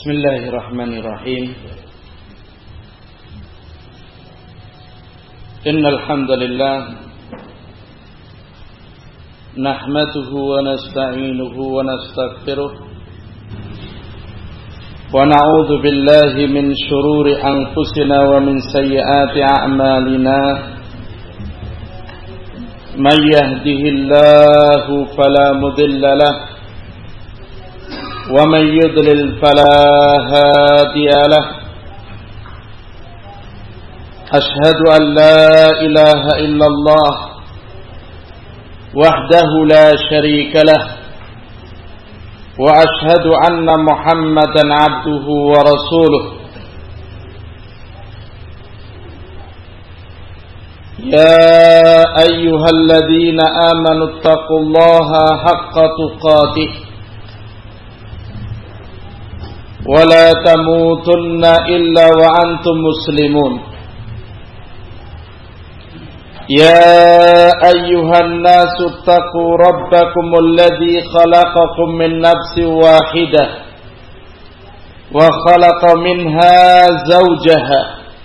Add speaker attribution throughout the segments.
Speaker 1: Bismillahirrahmanirrahim. Innal hamdalillah nahmaduhu wa nasta'inuhu wa nastaghfiruh wa na'udzu billahi min shururi anfusina wa min sayyiati a'malina. Man yahdihillahu fala mudilla lahu ومن يضلل فلا هادي له أشهد أن لا إله إلا الله وحده لا شريك له وأشهد أن محمدا عبده ورسوله يا أيها الذين آمنوا اتقوا الله حق تقاته ولا تموتن إلا وأنتم مسلمون يا أيها الناس اتقوا ربكم الذي خلقكم من نفس واحدة وخلق منها زوجها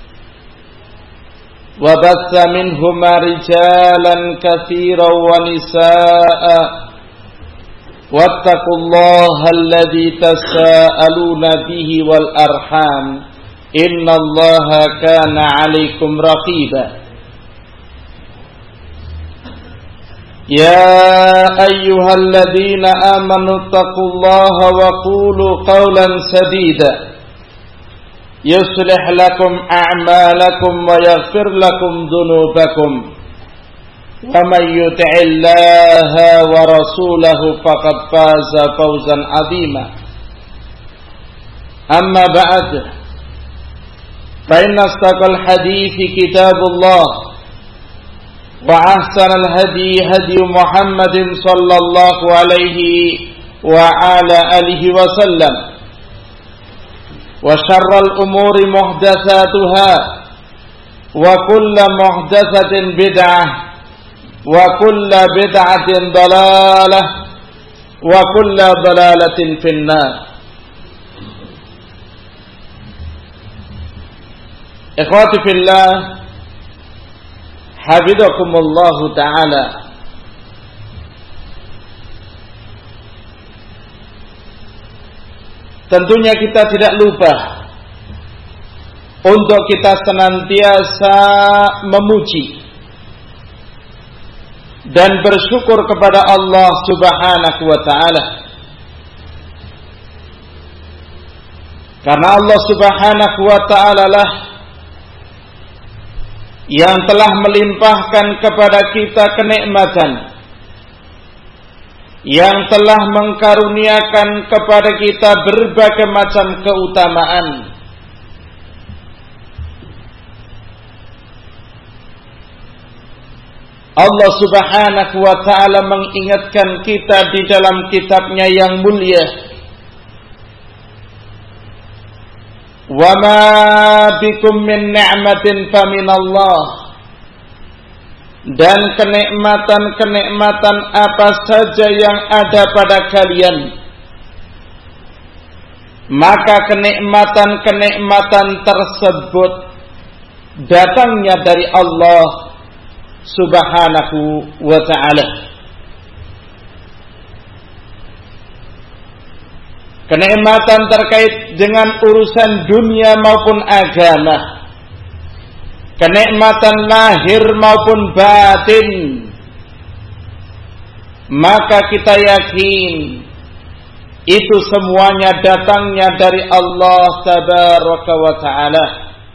Speaker 1: وبث منهما رجالا كثيرا ونساء واتقوا الله الذي تساءلون به والأرحام إن الله كان عليكم رقيبا يا أيها الذين آمنوا اتقوا الله وقولوا قولا سديدا يصلح لكم أعمالكم ويغفر لكم ذنوبكم ومن يطع الله ورسوله فقد فاز فوزا عظيما أما بعد فإن أصدق الحديث كتاب الله وأحسن الهدي هدي محمد صلى الله عليه وعلى آله وسلم وشر الأمور محدثاتها وكل محدثة بدعة وكل بدعة ضلالة وكل ضلالة في النار. Ikhwati fillah, hafizakumullah ta'ala. Tentunya kita tidak lupa untuk kita senantiasa memuji dan bersyukur kepada Allah Subhanahu wa ta'ala. Karena Allah Subhanahu wa ta'ala lah yang telah melimpahkan kepada kita kenikmatan, yang telah mengkaruniakan kepada kita berbagai macam keutamaan. Allah Subhanahu wa ta'ala mengingatkan kita di dalam kitabnya yang mulia, wa ma bikum min ni'matin faminallah, dan kenikmatan-kenikmatan apa saja yang ada pada kalian, maka kenikmatan-kenikmatan tersebut datangnya dari Allah Subhanahu wa ta'ala. Kenikmatan terkait dengan urusan dunia maupun agama, kenikmatan lahir maupun batin, maka kita yakin itu semuanya datangnya dari Allah Tabaraka wa ta'ala.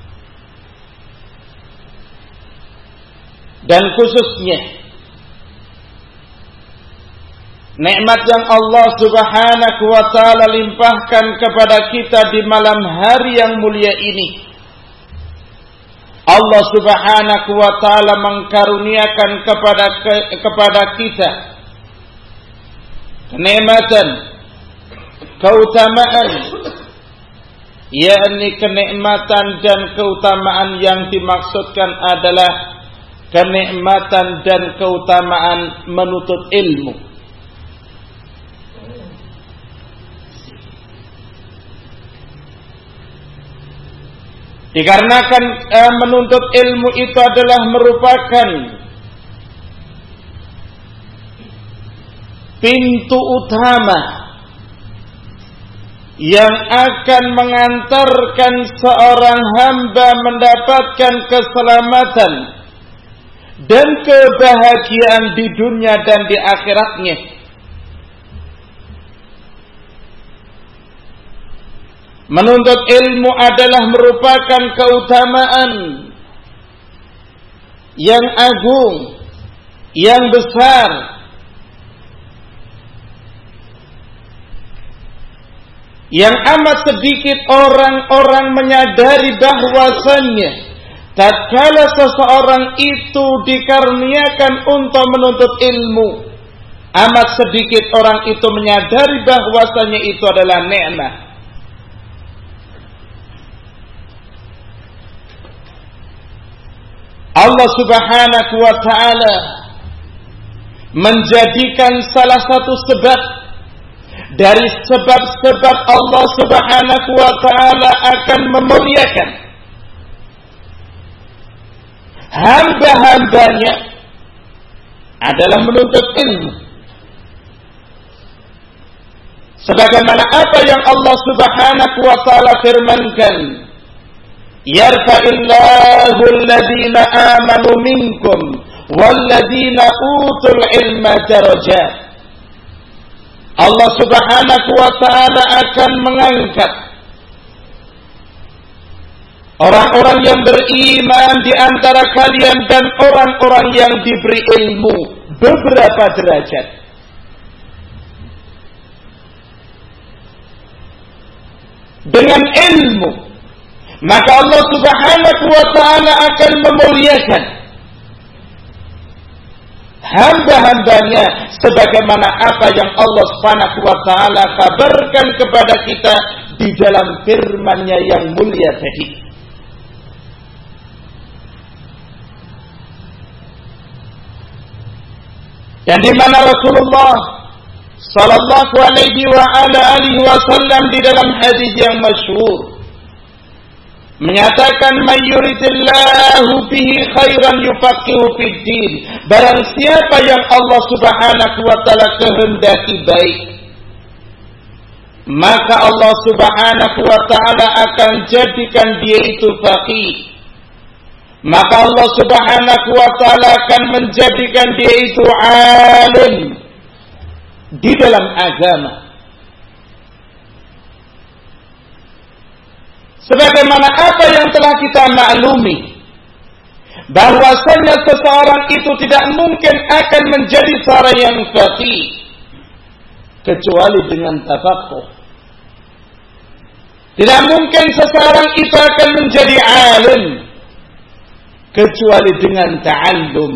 Speaker 1: Dan khususnya nikmat yang Allah Subhanahu wa ta'ala limpahkan kepada kita di malam hari yang mulia ini, Allah Subhanahu wa ta'ala mengkaruniakan kepada kita kenikmatan, keutamaan, yakni kenikmatan dan keutamaan yang dimaksudkan adalah kenikmatan dan keutamaan menuntut ilmu. Dikarenakan menuntut ilmu itu adalah merupakan pintu utama yang akan mengantarkan seorang hamba mendapatkan keselamatan dan kebahagiaan di dunia dan di akhiratnya. Menuntut ilmu adalah merupakan keutamaan yang agung, yang besar, yang amat sedikit orang-orang menyadari bahwasannya tatkala seseorang itu dikaruniakan untuk menuntut ilmu, amat sedikit orang itu menyadari bahwasannya itu adalah nikmat. Allah Subhanahu wa ta'ala menjadikan salah satu sebab dari sebab-sebab Allah Subhanahu wa ta'ala akan memuliakan hamba-hambanya adalah menuntut ilmu. Sebagaimana apa yang Allah Subhanahu wa ta'ala firmankan, yarfa'illahu alladhina amanu minkum walladhina utul ilma darajat. Allah Subhanahu wa ta'ala akan mengangkat orang-orang yang beriman di antara kalian dan orang-orang yang diberi ilmu beberapa derajat. Dengan ilmu, maka Allah Subhanahu wa ta'ala akan memuliakan hamba-hambanya sebagaimana apa yang Allah Subhanahu wa ta'ala kabarkan kepada kita di dalam firman-Nya yang mulia tadi. Yang di mana Rasulullah sallallahu alaihi wa ala alihi wasallam di dalam hadis yang masyhur menyatakan, "Man yuridillahu bihi khairan yufaqihu fid din." Barang siapa yang Allah Subhanahu wa taala kehendaki baik, maka Allah Subhanahu wa taala akan jadikan dia itu faqih. Maka Allah Subhanahu wa taala akan menjadikan dia itu alim di dalam agama. Sebagaimana apa yang telah kita maklumi, bahwasanya seseorang itu tidak mungkin akan menjadi seorang yang faqih kecuali dengan tafaqquh. Tidak mungkin seseorang itu akan menjadi alim kecuali dengan ta'allum.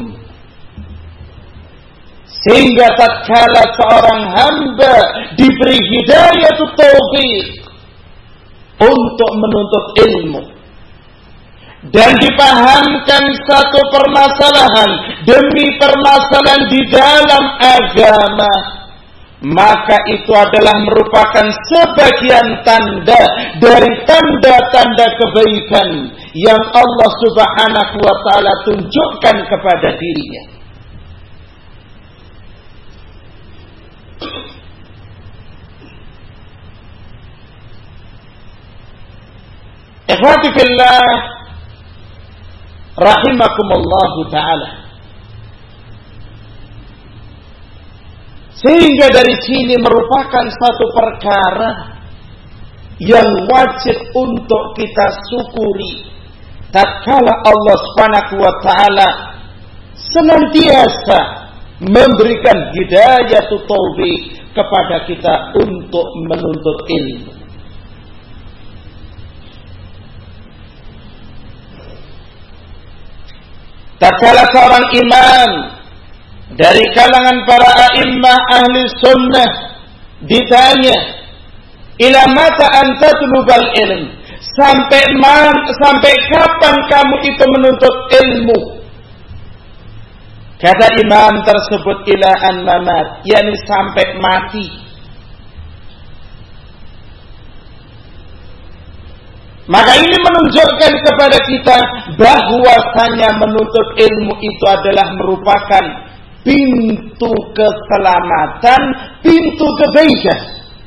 Speaker 1: Sehingga tatkala seorang hamba diberi hidayatut taufiq untuk menuntut ilmu dan dipahamkan satu permasalahan demi permasalahan di dalam agama, maka itu adalah merupakan sebagian tanda dari tanda-tanda kebaikan yang Allah Subhanahu wa ta'ala tunjukkan kepada dirinya. Ikhwati fillah rahimakumullah ta'ala. Sehingga dari sini merupakan satu perkara yang wajib untuk kita syukuri tatkala Allah Subhanahu wa ta'ala senantiasa memberikan hidayatut taufiq kepada kita untuk menuntut ilmu. Tatkala seorang imam dari kalangan para a'immah ahli sunnah ditanya, ila mata anta tulubal ilm, sampai kapan kamu itu menuntut ilmu? Kata imam tersebut, ila an mamat, yakni sampai mati. Maka ini menunjukkan kepada kita bahwasanya menuntut ilmu itu adalah merupakan pintu keselamatan, pintu kebaikan.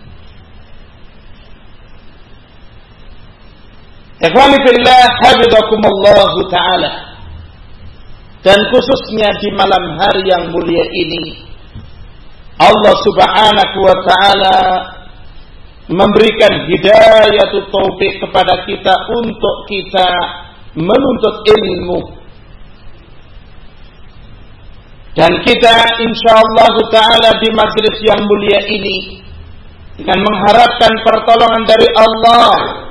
Speaker 1: Ikhwani fillah, hafizakumullah ta'ala. Dan khususnya di malam hari yang mulia ini, Allah subhanahu wa ta'ala memberikan hidayah taufik kepada kita untuk kita menuntut ilmu. Dan kita insyaallah ta'ala di majelis yang mulia ini dengan mengharapkan pertolongan dari Allah,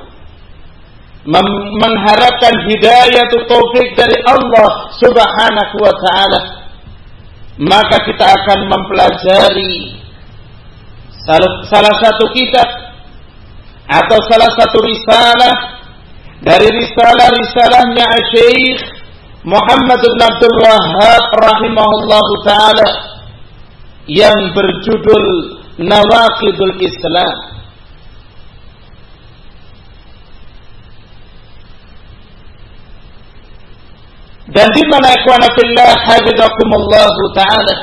Speaker 1: mengharapkan hidayah taufik dari Allah subhanahu wa ta'ala, maka kita akan mempelajari salah satu kitab atau salah satu risalah dari risalah-risalahnya Syekh Muhammad bin Abdul Wahhab rahimahullahu ta'ala yang berjudul Nawaqidul Islam. Dan di mana ikhwana fillah hafizakumullah ta'ala,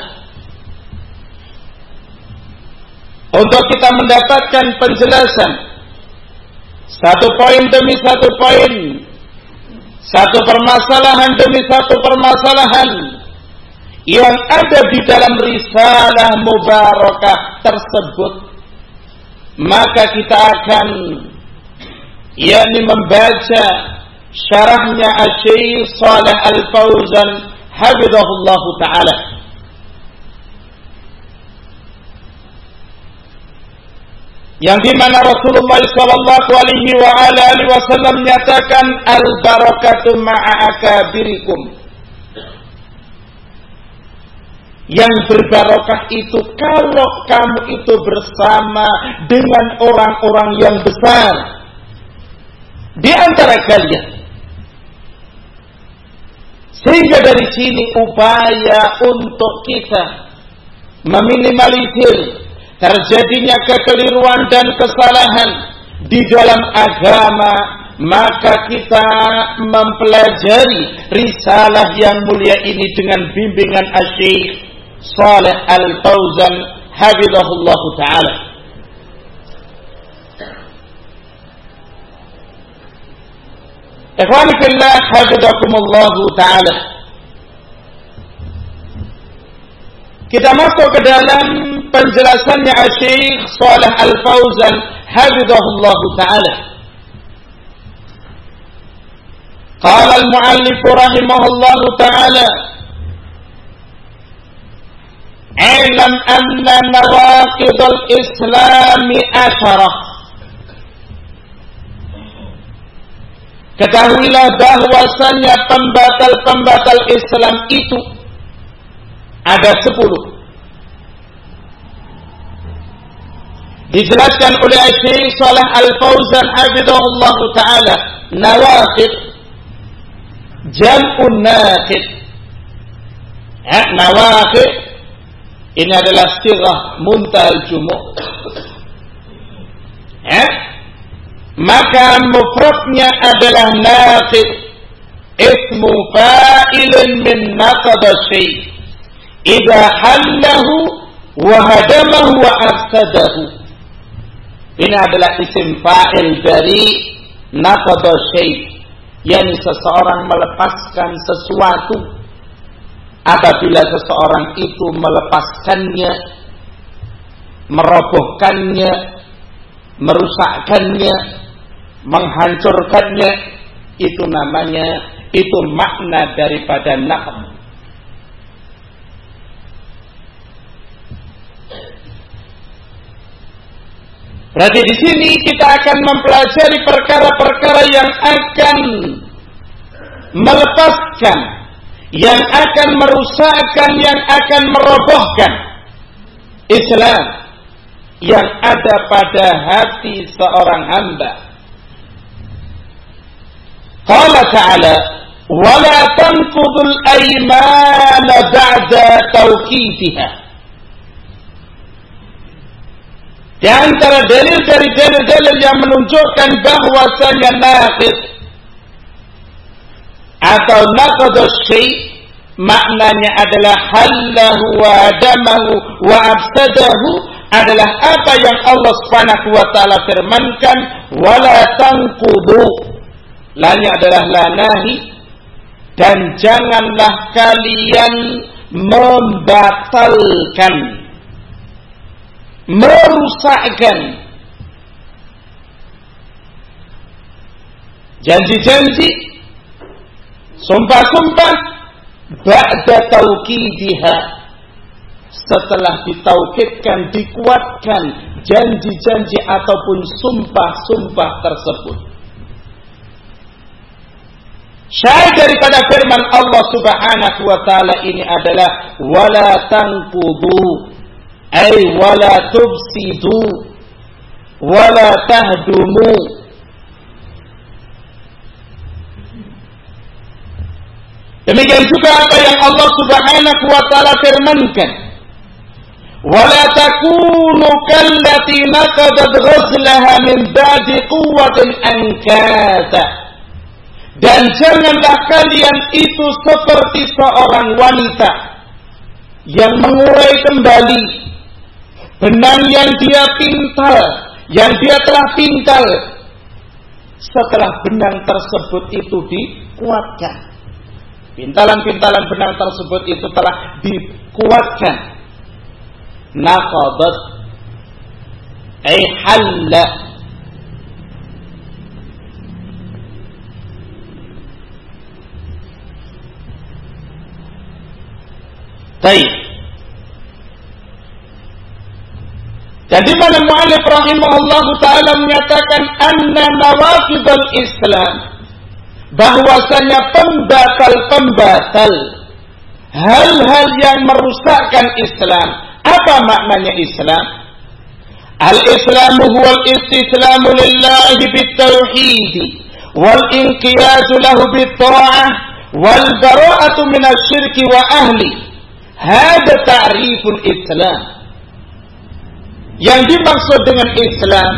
Speaker 1: untuk kita mendapatkan penjelasan satu poin demi satu poin, satu permasalahan demi satu permasalahan yang ada di dalam risalah mubarakah tersebut, maka kita akan membaca syarahnya Syekh Shalih Al-Fauzan hafizahullah ta'ala. Yang di mana Rasulullah sallallahu alaihi wa alihi wasallam menyatakan al-barakatu ma'a akabirikum. Yang berbarokah itu kalau kamu itu bersama dengan orang-orang yang besar di antara kalian. Sehingga dari sini upaya untuk kita meminimalisir terjadinya kekeliruan dan kesalahan di dalam agama, maka kita mempelajari risalah yang mulia ini dengan bimbingan Syekh Shalih Al-Fauzan hafizahullah ta'ala. Ikhwani fillah hafizakumullah ta'ala. Kita masuk ke dalam penjelasannya Syekh Shalih Al-Fauzan hafizahullah ta'ala. Qala al-muallif rahimahullah ta'ala: "I'lam anna nawaqidul Islami 10." Ketahuilah bahwasanya pembatal-pembatal Islam itu ada 10. Dijelaskan oleh Syekh Shalih Al-Fauzan hafizahullah ta'ala, nawaqid jam'un naqid. Nawaqid ini adalah sighah muntahal jumu'. Maka mufradnya adalah naqid, ismu fa'ilun min naqada syai' idza hallahu wa hadamahu wa afsadahu. Ini adalah isim fa'il dari naqada syai', yakni seseorang melepaskan sesuatu apabila seseorang itu melepaskannya, merobohkannya, merusakkannya, menghancurkannya, itu namanya, itu makna daripada naqd. Berarti di sini kita akan mempelajari perkara-perkara yang akan melepaskan, yang akan merusakkan, yang akan merobohkan Islam yang ada pada hati seorang hamba. Qala ta'ala: "Wa la tanqudul aymana ba'da tawqifiha." Di antara dalil dari dalil-dalil yang menunjukkan bahwasanya naqid atau naqadus syai' maknanya adalah hallahu wa adamahu wa afsadahu adalah apa yang Allah Subhanahu wa taala firmankan wala tanqudu. Lanya adalah lanahi, dan janganlah kalian membatalkan, merusakkan janji-janji, sumpah-sumpah ba'da tauqidiha, setelah ditaukidkan, dikuatkan janji-janji ataupun sumpah-sumpah tersebut. Syahid daripada firman Allah Subhanahu wa taala ini adalah wala tanqudu, ay wala tufsidu, wala tahdumu. Demikian juga apa yang Allah Subhanahu wa taala firmankan, wala takunu kallati naqadat ghazlaha min ba'di quwwatin ankatha. Dan janganlah kalian itu seperti seorang wanita yang mengurai kembali benang yang dia pintal, yang dia telah pintal, setelah benang tersebut itu dikuatkan. Pintalan-pintalan benang tersebut itu telah dikuatkan. Naqadat ay halla, baik. Jadi mana mu'allif rahimahullah ta'ala menyatakan anna nawaqidul Islam, bahwasanya pembatal-pembatal, hal-hal yang merusakkan Islam. Apa maknanya Islam? Al-Islamu huwal istislamu lillahi bitauhid wal inqiyadu lahu bitta'ah wal bara'atu minasyirki wa ahli. Hada ta'riful Islam. Yang dimaksud dengan Islam,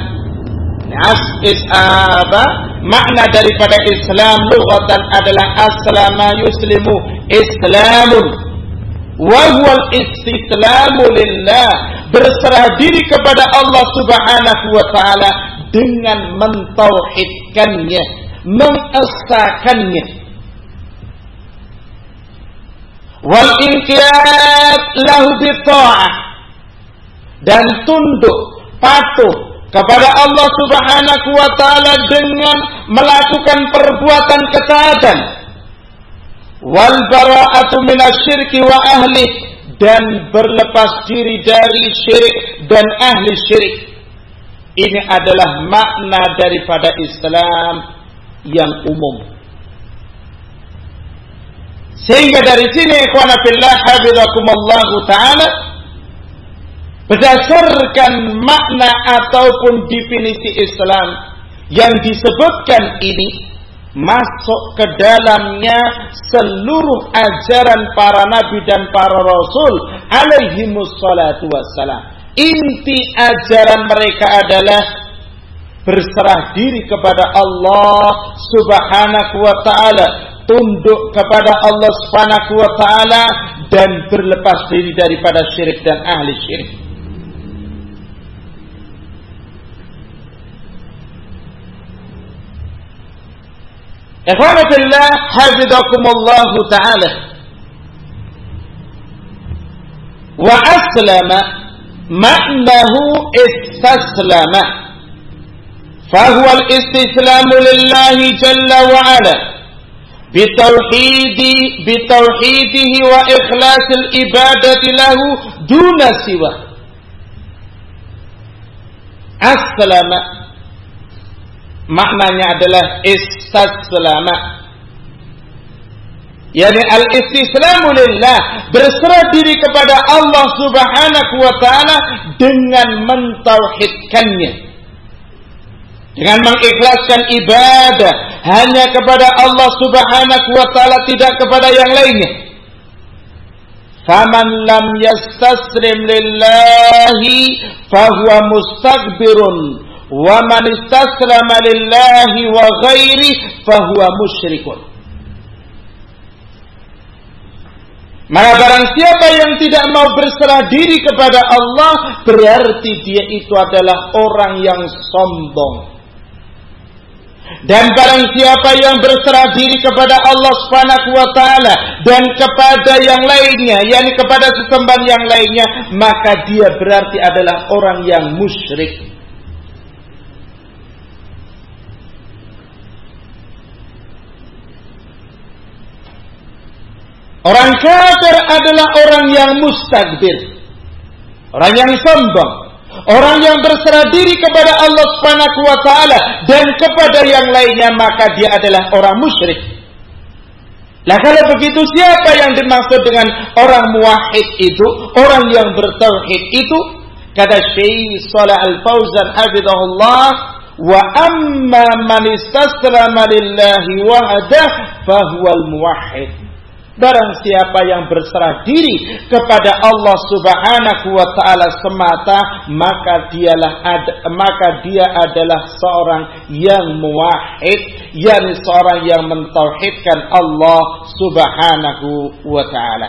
Speaker 1: makna daripada Islam lughatan adalah aslama yuslimu islamun, wa huwa istislamu lillah, berserah diri kepada Allah Subhanahu wa taala dengan mentauhidkannya, mengesahkannya. Wal inqiyad lahu bitta'ah, dan tunduk patuh kepada Allah Subhanahu wa taala dengan melakukan perbuatan ketaatan. Wal bara'atu minasyirki wa ahli, dan berlepas diri dari syirik dan ahli syirik. Ini adalah makna daripada Islam yang umum. Sehingga dari sini ikhwana fillah hafizakumullah taala, berdasarkan makna ataupun definisi Islam yang disebutkan ini, masuk ke dalamnya seluruh ajaran para nabi dan para rasul alaihimus salatu wassalam. Inti ajaran mereka adalah berserah diri kepada Allah Subhanahu wa taala, tunduk kepada Allah Subhanahu wa taala, dan berlepas diri daripada syirik dan ahli syirik. Ikhwan fillah hafizakumullah taala. Wa aslama ma'nahu istaslama, fahuwa al-istislamu lillahi jalla wa ala bitauhidihi wa ikhlasil ibadati lahu duna siwa. Aslama maknanya adalah istaslama, yakni al-istislamu lillah, berserah diri kepada Allah Subhanahu wa taala dengan mentauhidkannya, dengan mengikhlaskan ibadah hanya kepada Allah Subhanahu wa taala, tidak kepada yang lainnya. faman lam yastaslim lillahi fahuwa mustakbirun wa man istaslama lillahi wa ghairi fahuwa musyrikun. Maka barang siapa yang tidak mau berserah diri kepada Allah, berarti dia itu adalah orang yang sombong. Dan barang siapa yang berserah diri kepada Allah Subhanahu wa taala dan kepada yang lainnya, yakni kepada sesembahan yang lainnya, maka dia berarti adalah orang yang musyrik. Orang kafir adalah orang yang mustakbir, orang yang sombong, orang yang berserah diri kepada Allah Subhanahu wa taala dan kepada yang lainnya, maka dia adalah orang musyrik. Nah, kalau begitu siapa yang dimaksud dengan orang muwahhid itu, orang yang bertauhid itu? Kata Syekh Shalih Al-Fauzan hafizahullah, wa amma man istaslama lillahi wahdah fahuwal muwahhid. Barang siapa yang berserah diri kepada Allah Subhanahu wa taala semata, maka dia adalah seorang yang muwahhid, yakni seorang yang mentauhidkan Allah Subhanahu wa taala.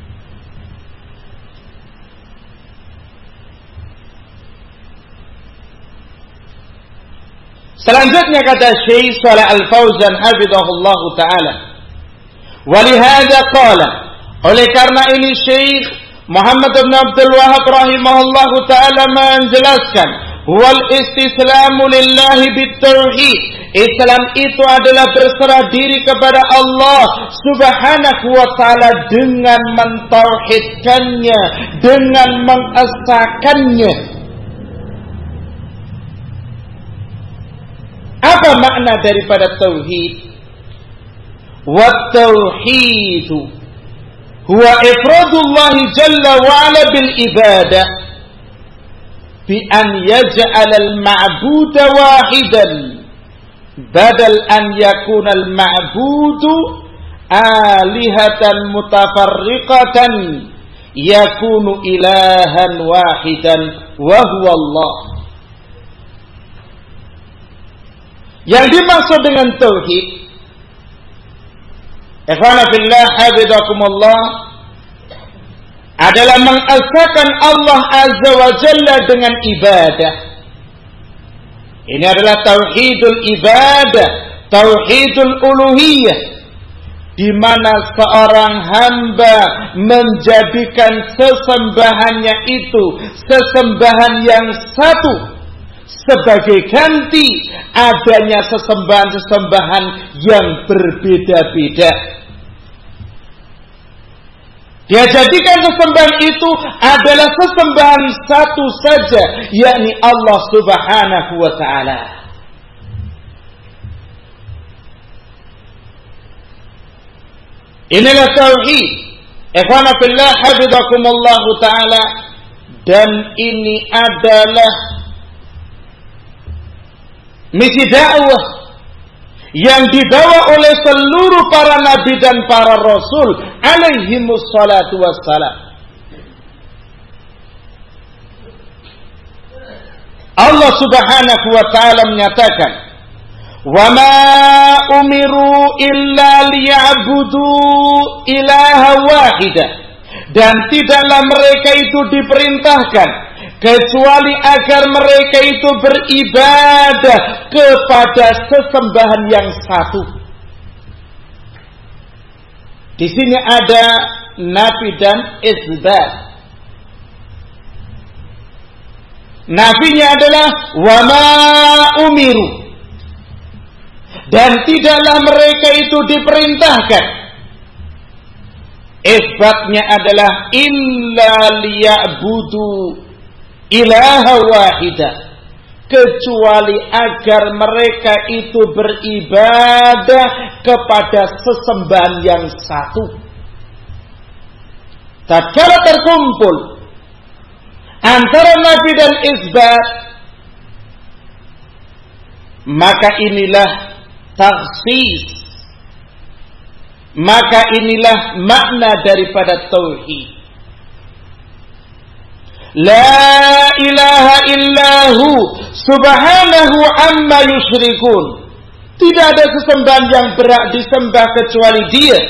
Speaker 1: Selanjutnya kata Syekh Shalih Al-Fauzan hafizahullah taala, walihada qala, oleh karena ini Syekh Muhammad bin Abdul Wahhab rahimahullahu taala menjelaskan, wal istislamu lillahi bitauhid. Islam itu adalah berserah diri kepada Allah Subhanahu wa taala dengan mentauhidkannya, dengan mengesahkannya. Apa makna daripada tauhid? والتوحيد هو إفراد الله جل وعلا بالعبادة بأن يجعل المعبود واحدا بدل أن يكون المعبود آلهة متفرقة يكون إلها واحدا وهو الله. Yang dimaksud dengan tauhid, ikhwana fillah hafizakumullah, adalah mengesahkan Allah Azza wa Jalla dengan ibadah. Ini adalah tauhidul ibadah, tauhidul uluhiyah, di mana seorang hamba menjadikan sesembahannya itu sesembahan yang satu, sebagai ganti adanya sesembahan-sesembahan yang berbeda-beda. Dia jadikan sesembahan itu adalah sesembahan satu saja, yakni Allah Subhanahu wa taala. Inilah tauhid. Ikhwana fillah hafizakumullah taala, dan ini adalah misi dakwah yang dibawa oleh seluruh para nabi dan para rasul alaihimus salatu wassalam. Allah Subhanahu wa taala menyatakan, "Wa ma umiru illa liya'budu ilaha wahidah." Dan tidaklah mereka itu diperintahkan kecuali agar mereka itu beribadah kepada sesembahan yang satu. Di sini ada nafi dan isbat. Nafinya adalah wa ma umiru, dan tidaklah mereka itu diperintahkan. Isbatnya adalah illa liya'budu ilaha wahidah, kecuali agar mereka itu beribadah kepada sesembahan yang satu. Tatkala terkumpul antara nafi dan isbat, maka inilah takhsis, maka inilah makna daripada tauhid. La ilaha illahu subhanahu amma yusyrikun. Tidak ada sesembahan yang berhak disembah kecuali Dia,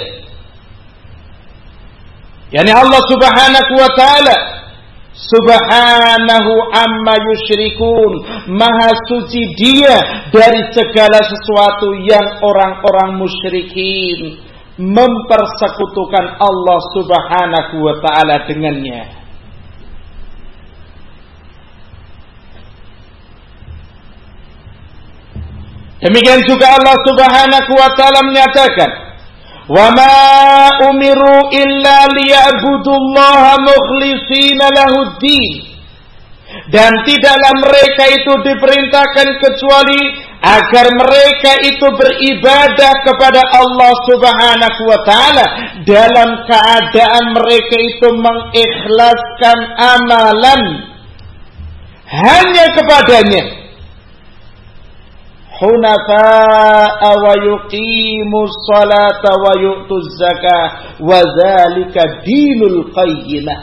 Speaker 1: yakni Allah subhanahu wa ta'ala. Subhanahu amma yusyrikun, maha suci Dia dari segala sesuatu yang orang-orang musyrikin mempersekutukan Allah subhanahu wa ta'ala dengannya. Demikian juga Allah subhanahu wa ta'ala menyatakan, wa ma umiru illa liya'budullaha mukhlishina lahuddin. Dan tidaklah mereka itu diperintahkan kecuali agar mereka itu beribadah kepada Allah subhanahu wa ta'ala dalam keadaan mereka itu mengikhlaskan amalan hanya kepadanya. Hunafa'a wa yuqimus salata wa yu'tuz zakah wa dzalika dinul qayyimah.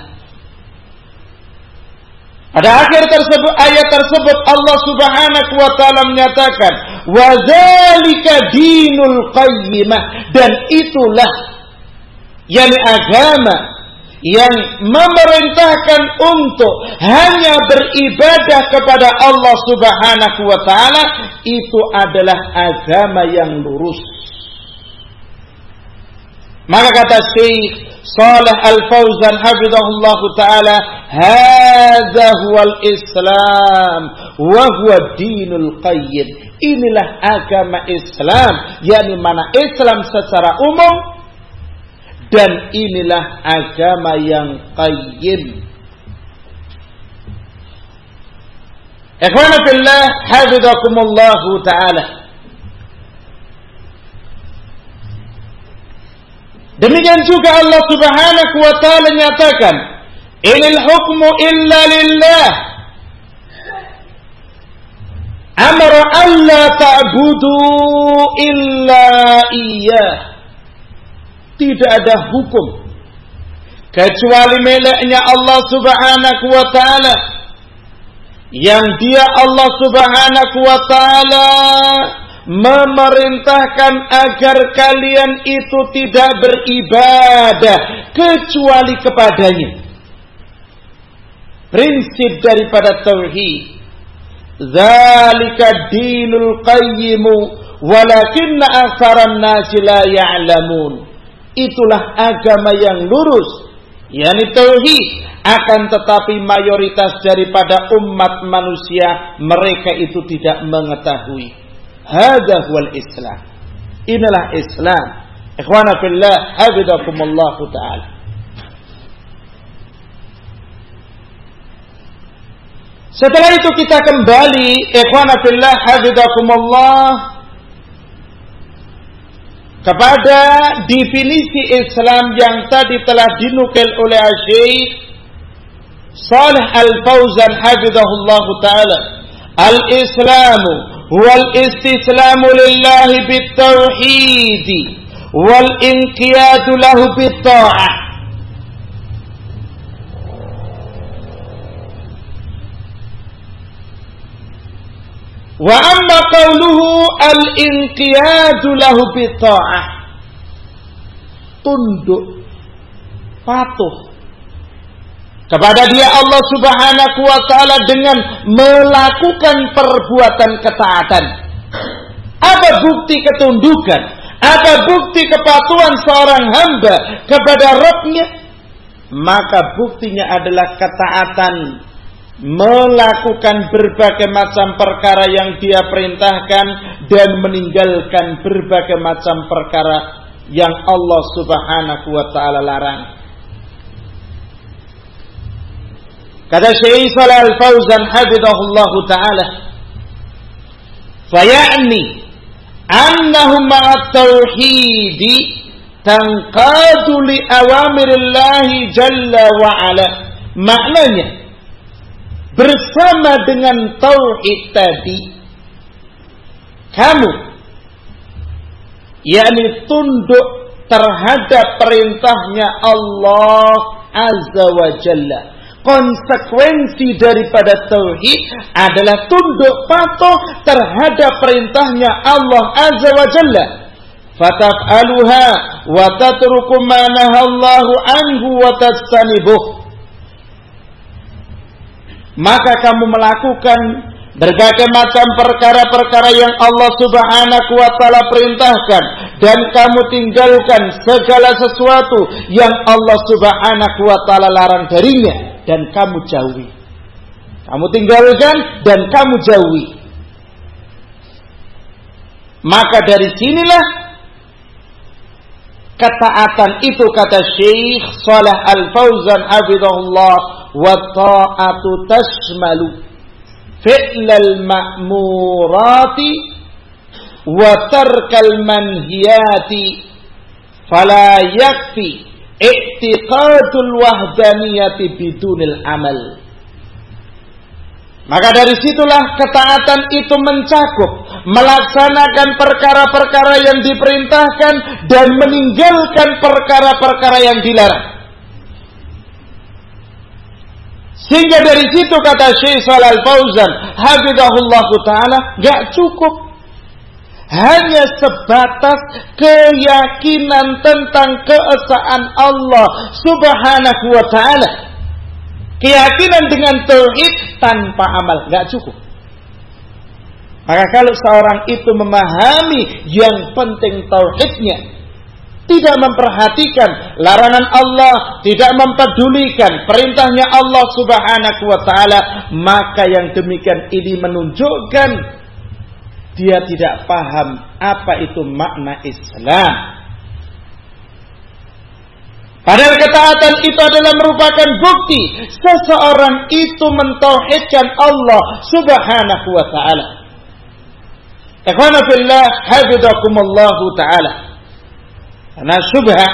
Speaker 1: Pada akhir tersebut, ayat tersebut Allah subhanahu wa ta'ala menyatakan wa dzalika dinul qayyimah, dan itulah yakni agama yang memerintahkan untuk hanya beribadah kepada Allah subhanahu wa ta'ala. Itu adalah agama yang lurus. Maka kata Syekh Shalih Al-Fauzan hafizahullah ta'ala, hadza huwal Islam wa huwa dinul qayyim. Inilah agama Islam, yakni mana Islam secara umum, dan inilah agama yang qayyim. Ikhwana fillah, hafizakumullah ta'ala. Demikian juga Allah subhanahu wa ta'ala nyatakan, inil hukmu illa lillah amara alla ta'budu illa iyyah. Tidak ada hukum kecuali miliknya Allah subhanahu wa ta'ala, yang Dia Allah subhanahu wa ta'ala memerintahkan agar kalian itu tidak beribadah kecuali kepadanya. Prinsip daripada tauhid, dzalika dinul qayyim walakinna aktsaran nasi la ya'lamun. Itulah agama yang lurus, yakni tauhid, akan tetapi mayoritas daripada umat manusia mereka itu tidak mengetahui. Hadza huwal Islam. Inilah Islam. Ikhwana fillah, hafizakumullah ta'ala. Setelah itu kita kembali, ikhwana fillah, hafizakumullah, kepada definisi Islam yang tadi telah dinukil oleh Syekh Shalih Al-Fauzan hafizahullah ta'ala. Al-Islamu huwal istislamu lillahi bit-tauhid wal inqiyadu lahu bit-ta'ah. Wa amma qawluhu al-inqiyadu lahu bit-ta'ah, tunduk, patuh kepada Dia Allah subhanahu wa ta'ala dengan melakukan perbuatan ketaatan. Apa bukti ketundukan? Apa bukti kepatuhan seorang hamba kepada Rabb-Nya? Maka buktinya adalah ketaatan, melakukan berbagai macam perkara yang Dia perintahkan dan meninggalkan berbagai macam perkara yang Allah subhanahu wa ta'ala larang. Kata Syekh Shalih Al-Fauzan hafizahullah ta'ala, faya'ni annahum ma'at tauhidi tanqadu li awamirillahi jalla wa'ala. Maknanya, bersama dengan tauhid tadi, kamu yakni tunduk terhadap perintahnya Allah azza wa jalla. konsekuensi daripada tauhid adalah tunduk patuh terhadap perintahnya Allah Azza wa Jalla. Fataf'aluha wa tatruku ma nahallahu anhu wa tajtanibuh. Maka kamu melakukan berbagai macam perkara-perkara yang Allah Subhanahu wa taala perintahkan, dan kamu tinggalkan segala sesuatu yang Allah Subhanahu wa taala larang darinya, dan kamu jauhi. Kamu tinggalkan dan kamu jauhi. Maka dari sinilah ketaatan itu, kata Syekh Shalih Al-Fauzan hafizahullah, wa ta'atu tashmalu fi'lal ma'murati wa tarkal manhiyati fala yakfi i'tiqadul wahdaniyati bidunil amal. Maka dari situlah ketaatan itu mencakup melaksanakan perkara-perkara yang diperintahkan dan meninggalkan perkara-perkara yang dilarang. Sehingga dari situ kata Syekh Shalih Al-Fauzan hafizahullah taala, gak cukup hanya sebatas keyakinan tentang keesaan Allah Subhanahu wa taala. Keyakinan dengan tauhid tanpa amal gak cukup. Maka kalau seorang itu memahami yang penting tauhidnya, tidak memperhatikan larangan Allah, tidak mempedulikan perintahnya Allah Subhanahu wa taala, maka yang demikian ini menunjukkan dia tidak paham apa itu makna Islam. Padahal ketaatan itu adalah merupakan bukti seseorang itu mentauhidkan Allah Subhanahu wa taala. Ikhwana fillah, hafizakumullah taala. Karena syubhat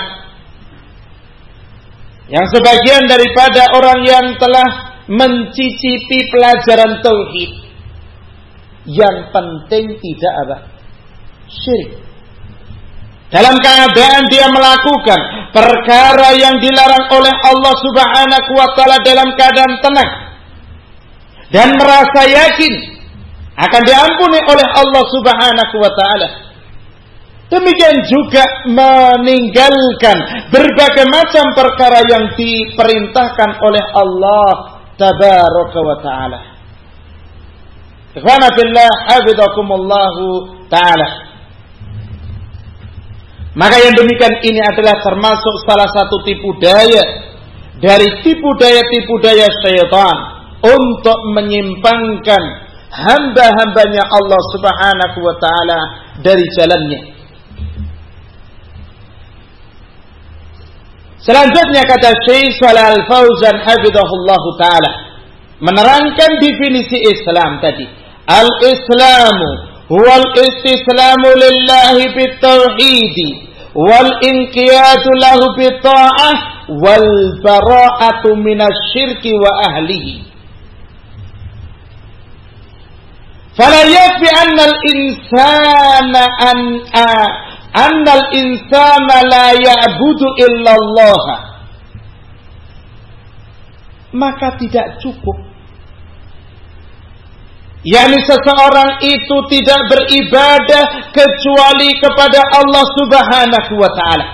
Speaker 1: yang sebagian daripada orang yang telah mencicipi pelajaran tauhid, yang penting tidak apa? Syirik. Dalam keadaan dia melakukan perkara yang dilarang oleh Allah Subhanahu wa taala dalam keadaan tenang dan merasa yakin akan diampuni oleh Allah Subhanahu wa taala. Demikian juga meninggalkan berbagai macam perkara yang diperintahkan oleh Allah Tabaraka wa taala. Ikhwana fillah, hafizakumullah taala. Maka yang demikian ini adalah termasuk salah satu tipu daya dari tipu daya syaitan untuk menyimpangkan hamba-hambanya Allah Subhanahu wa taala dari jalannya. Selanjutnya kata Syekh Shalih Al-Fauzan hafizahullah taala menerangkan definisi Islam tadi. Al-Islamu huwal istislamu lillahi bitauhid wal inqiyadu lahu bitta'ah wal bara'atu minasyirki wa ahlihi. Fala yakfi annal insana la ya'budu illallah. Maka tidak cukup, yakni seseorang itu tidak beribadah kecuali kepada Allah Subhanahu wa taala.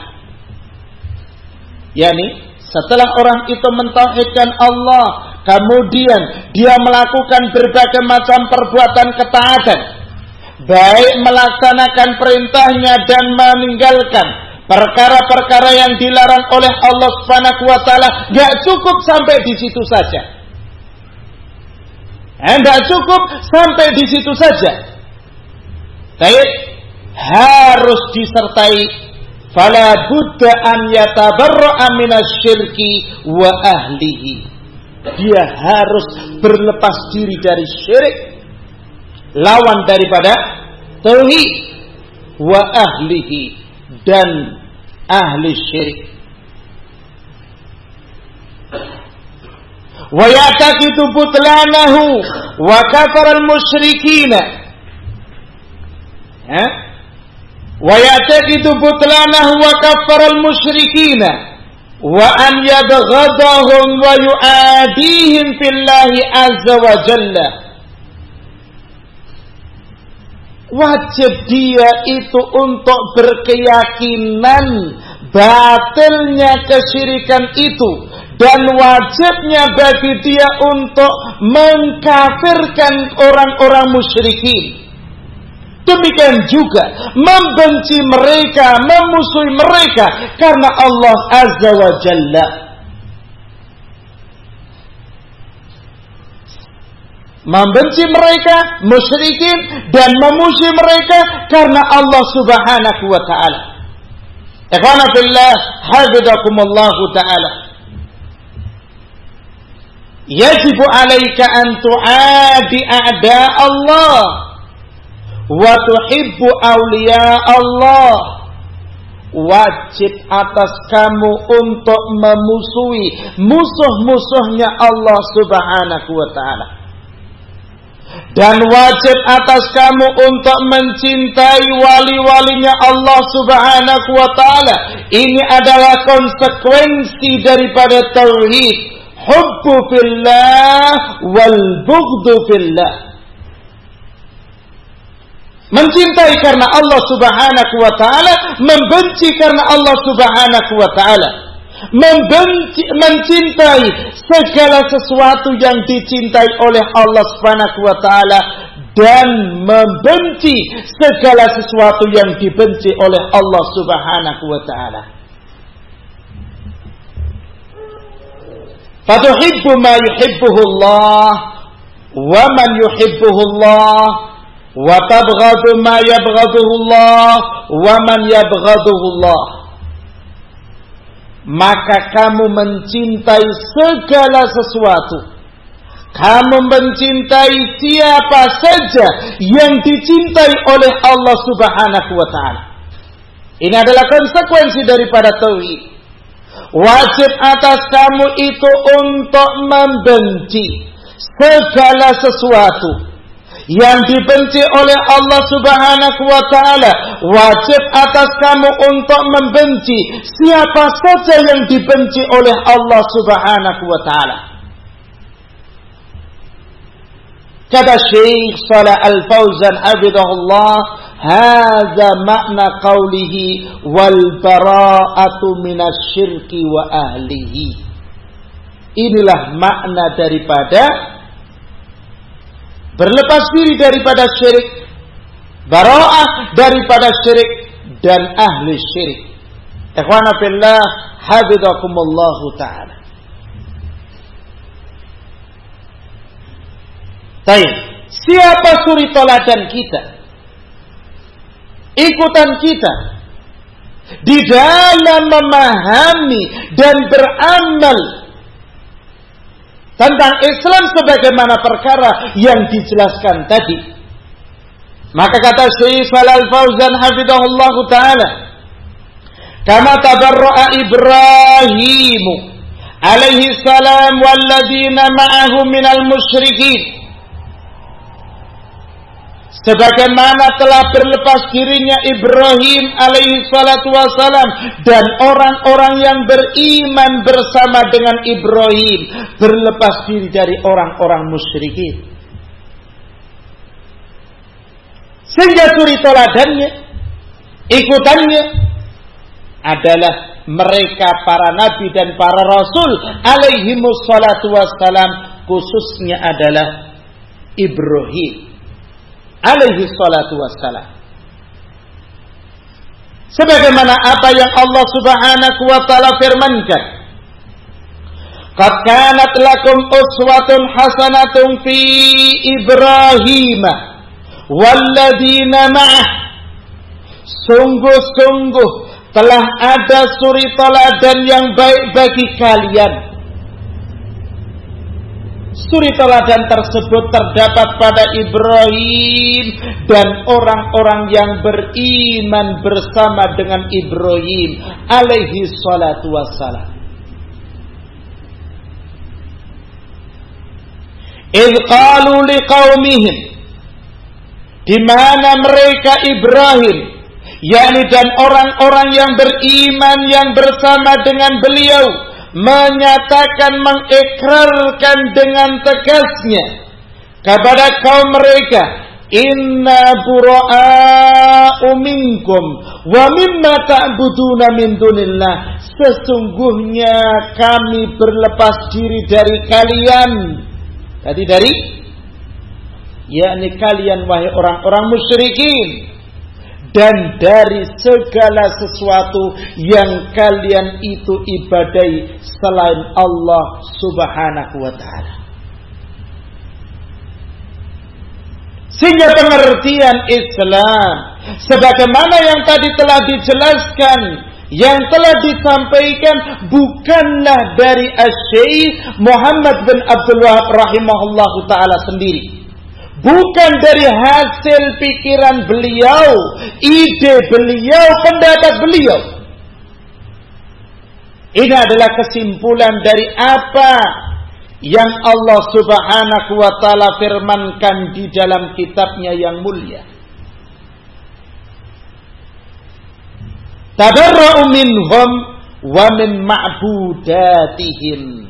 Speaker 1: Yakni setelah orang itu mentauhidkan Allah, kemudian dia melakukan berbagai macam perbuatan ketaatan, baik melaksanakan perintahnya dan meninggalkan perkara-perkara yang dilarang oleh Allah Subhanahu wa taala, enggak cukup sampai di situ saja. Tidak cukup sampai di situ saja. Baik, harus disertai fala budda an yatabarra'a minasyirki wa ahlihi. Dia harus berlepas diri dari syirik, lawan daripada tauhid, wa ahlihi, dan ahli syirik. Wa ya'taqidu butlanahu wa kafara al-musyrikin. Wa ya'taqidu butlanahu wa kafara al-musyrikin. wa an yabghadahum wa yu'adihim fillahi azza wa jalla. Wajib dia itu untuk berkeyakinan batilnya kesyirikan itu, dan wajibnya bagi dia untuk mengkafirkan orang-orang musyrikin. Demikian juga membenci mereka, memusuhi mereka karena Allah Azza wa Jalla. Membenci mereka, musyrikin, dan memusuhi mereka karena Allah Subhanahu wa ta'ala. Ikhwana fillah, hafizakumullahu ta'ala. Yajibu alaika an tu'adi a'da Allah wa tuhibbu awliya Allah. Wajib atas kamu untuk memusuhi musuh-musuhnya Allah Subhanahu wa ta'ala, dan wajib atas kamu untuk mencintai wali-walinya Allah Subhanahu wa ta'ala. Ini adalah konsekuensi daripada tauhid, hubbu fillah wal bughdu fillah. Mencintai karena Allah Subhanahu wa ta'ala, membenci karena Allah Subhanahu wa ta'ala. Mencintai segala sesuatu yang dicintai oleh Allah Subhanahu wa ta'ala, dan membenci segala sesuatu yang dibenci oleh Allah Subhanahu wa ta'ala. Fatuhibbu ma yuhibbuhu Allah wa man yuhibbuhu Allah, wa tabghadu ma yabghaduhu Allah wa man yabghaduhu Allah. Maka kamu mencintai segala sesuatu, kamu mencintai siapa saja yang dicintai oleh Allah Subhanahu wa ta'ala. Ini adalah konsekuensi daripada tauhid. Wajib atas kamu itu untuk membenci segala sesuatu yang dibenci oleh Allah Subhanahu wa ta'ala. Wajib atas kamu untuk membenci siapa saja yang dibenci oleh Allah Subhanahu wa ta'ala. Kata Syekh Shalih Al-Fauzan hafizahullah, hadza makna qawlihi wal bara'atu minasyirki wa ahlihi. Inilah makna daripada berlepas diri daripada syirik, bara'ah daripada syirik, dan ahli syirik. Ikhwana fillah, hafizakumullahu ta'ala. Baik, siapa suri toladan kita, ikutan kita di dalam memahami dan beramal tentang Islam sebagaimana perkara yang dijelaskan tadi? Maka kata Syekh Shalih Al-Fauzan hafizahullah ta'ala, kama tabarra'a Ibrahim alaihi salam walladzina ma'ahu minal musyrikin, sebagaimana telah berlepas dirinya Ibrahim alaihi salatu wassalam dan orang-orang yang beriman bersama dengan Ibrahim, berlepas diri dari orang-orang musyrikin. Sehingga suri toladannya, ikutannya adalah mereka para nabi dan para rasul alaihimus salatu wassalam, khususnya adalah Ibrahim alaihi salatu wassalam. Sebagaimana apa yang Allah Subhanahu wa ta'ala firmankan, qad kanat lakum uswatun hasanatun fi Ibrahim walladzina ma'ah, sungguh-sungguh telah ada suri teladan yang baik bagi kalian. Suri teladan tersebut terdapat pada Ibrahim dan orang-orang yang beriman bersama dengan Ibrahim alaihi salatu wassalam. Idh qalu liqaumihim, di mana mereka Ibrahim yakni dan orang-orang yang beriman yang bersama dengan beliau menyatakan, mengikrarkan dengan tegasnya kepada kaum mereka, inna bura'a'u minkum wa mimma ta'buduna min dunillah, sesungguhnya kami berlepas diri dari kalian. Tadi dari, yakni kalian wahai orang-orang musyrikin, dan dari segala sesuatu yang kalian itu ibadai selain Allah Subhanahu wa ta'ala. Sehingga pengertian Islam sebagaimana yang tadi telah dijelaskan, yang telah disampaikan, bukanlah dari Asy-Syaikh Muhammad bin Abdul Wahab rahimahullahu ta'ala sendiri, bukan dari hasil pikiran beliau, ide beliau, pendapat beliau. Ini adalah kesimpulan dari apa yang Allah Subhanahu wa ta'ala firmankan di dalam kitabnya yang mulia. Tabarra'u minhum wa min ma'budatihim.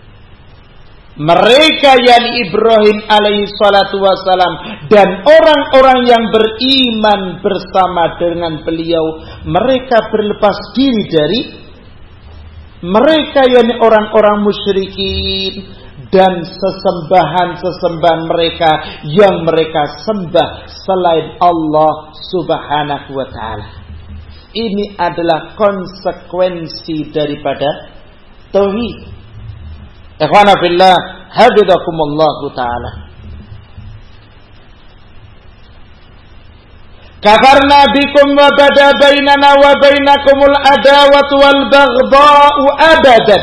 Speaker 1: Mereka yang Ibrahim alaihi salatu wassalam dan orang-orang yang beriman bersama dengan beliau, mereka berlepas diri dari mereka yang orang-orang musyrikin dan sesembahan-sesembahan mereka yang mereka sembah selain Allah Subhanahu wa ta'ala. Ini adalah konsekuensi daripada tauhid. Ikhwana fillah, hafizakumullahu ta'ala. Kafarna bikum wa bada bainana wa bainakumul adawatu wal baghdha'u abadan.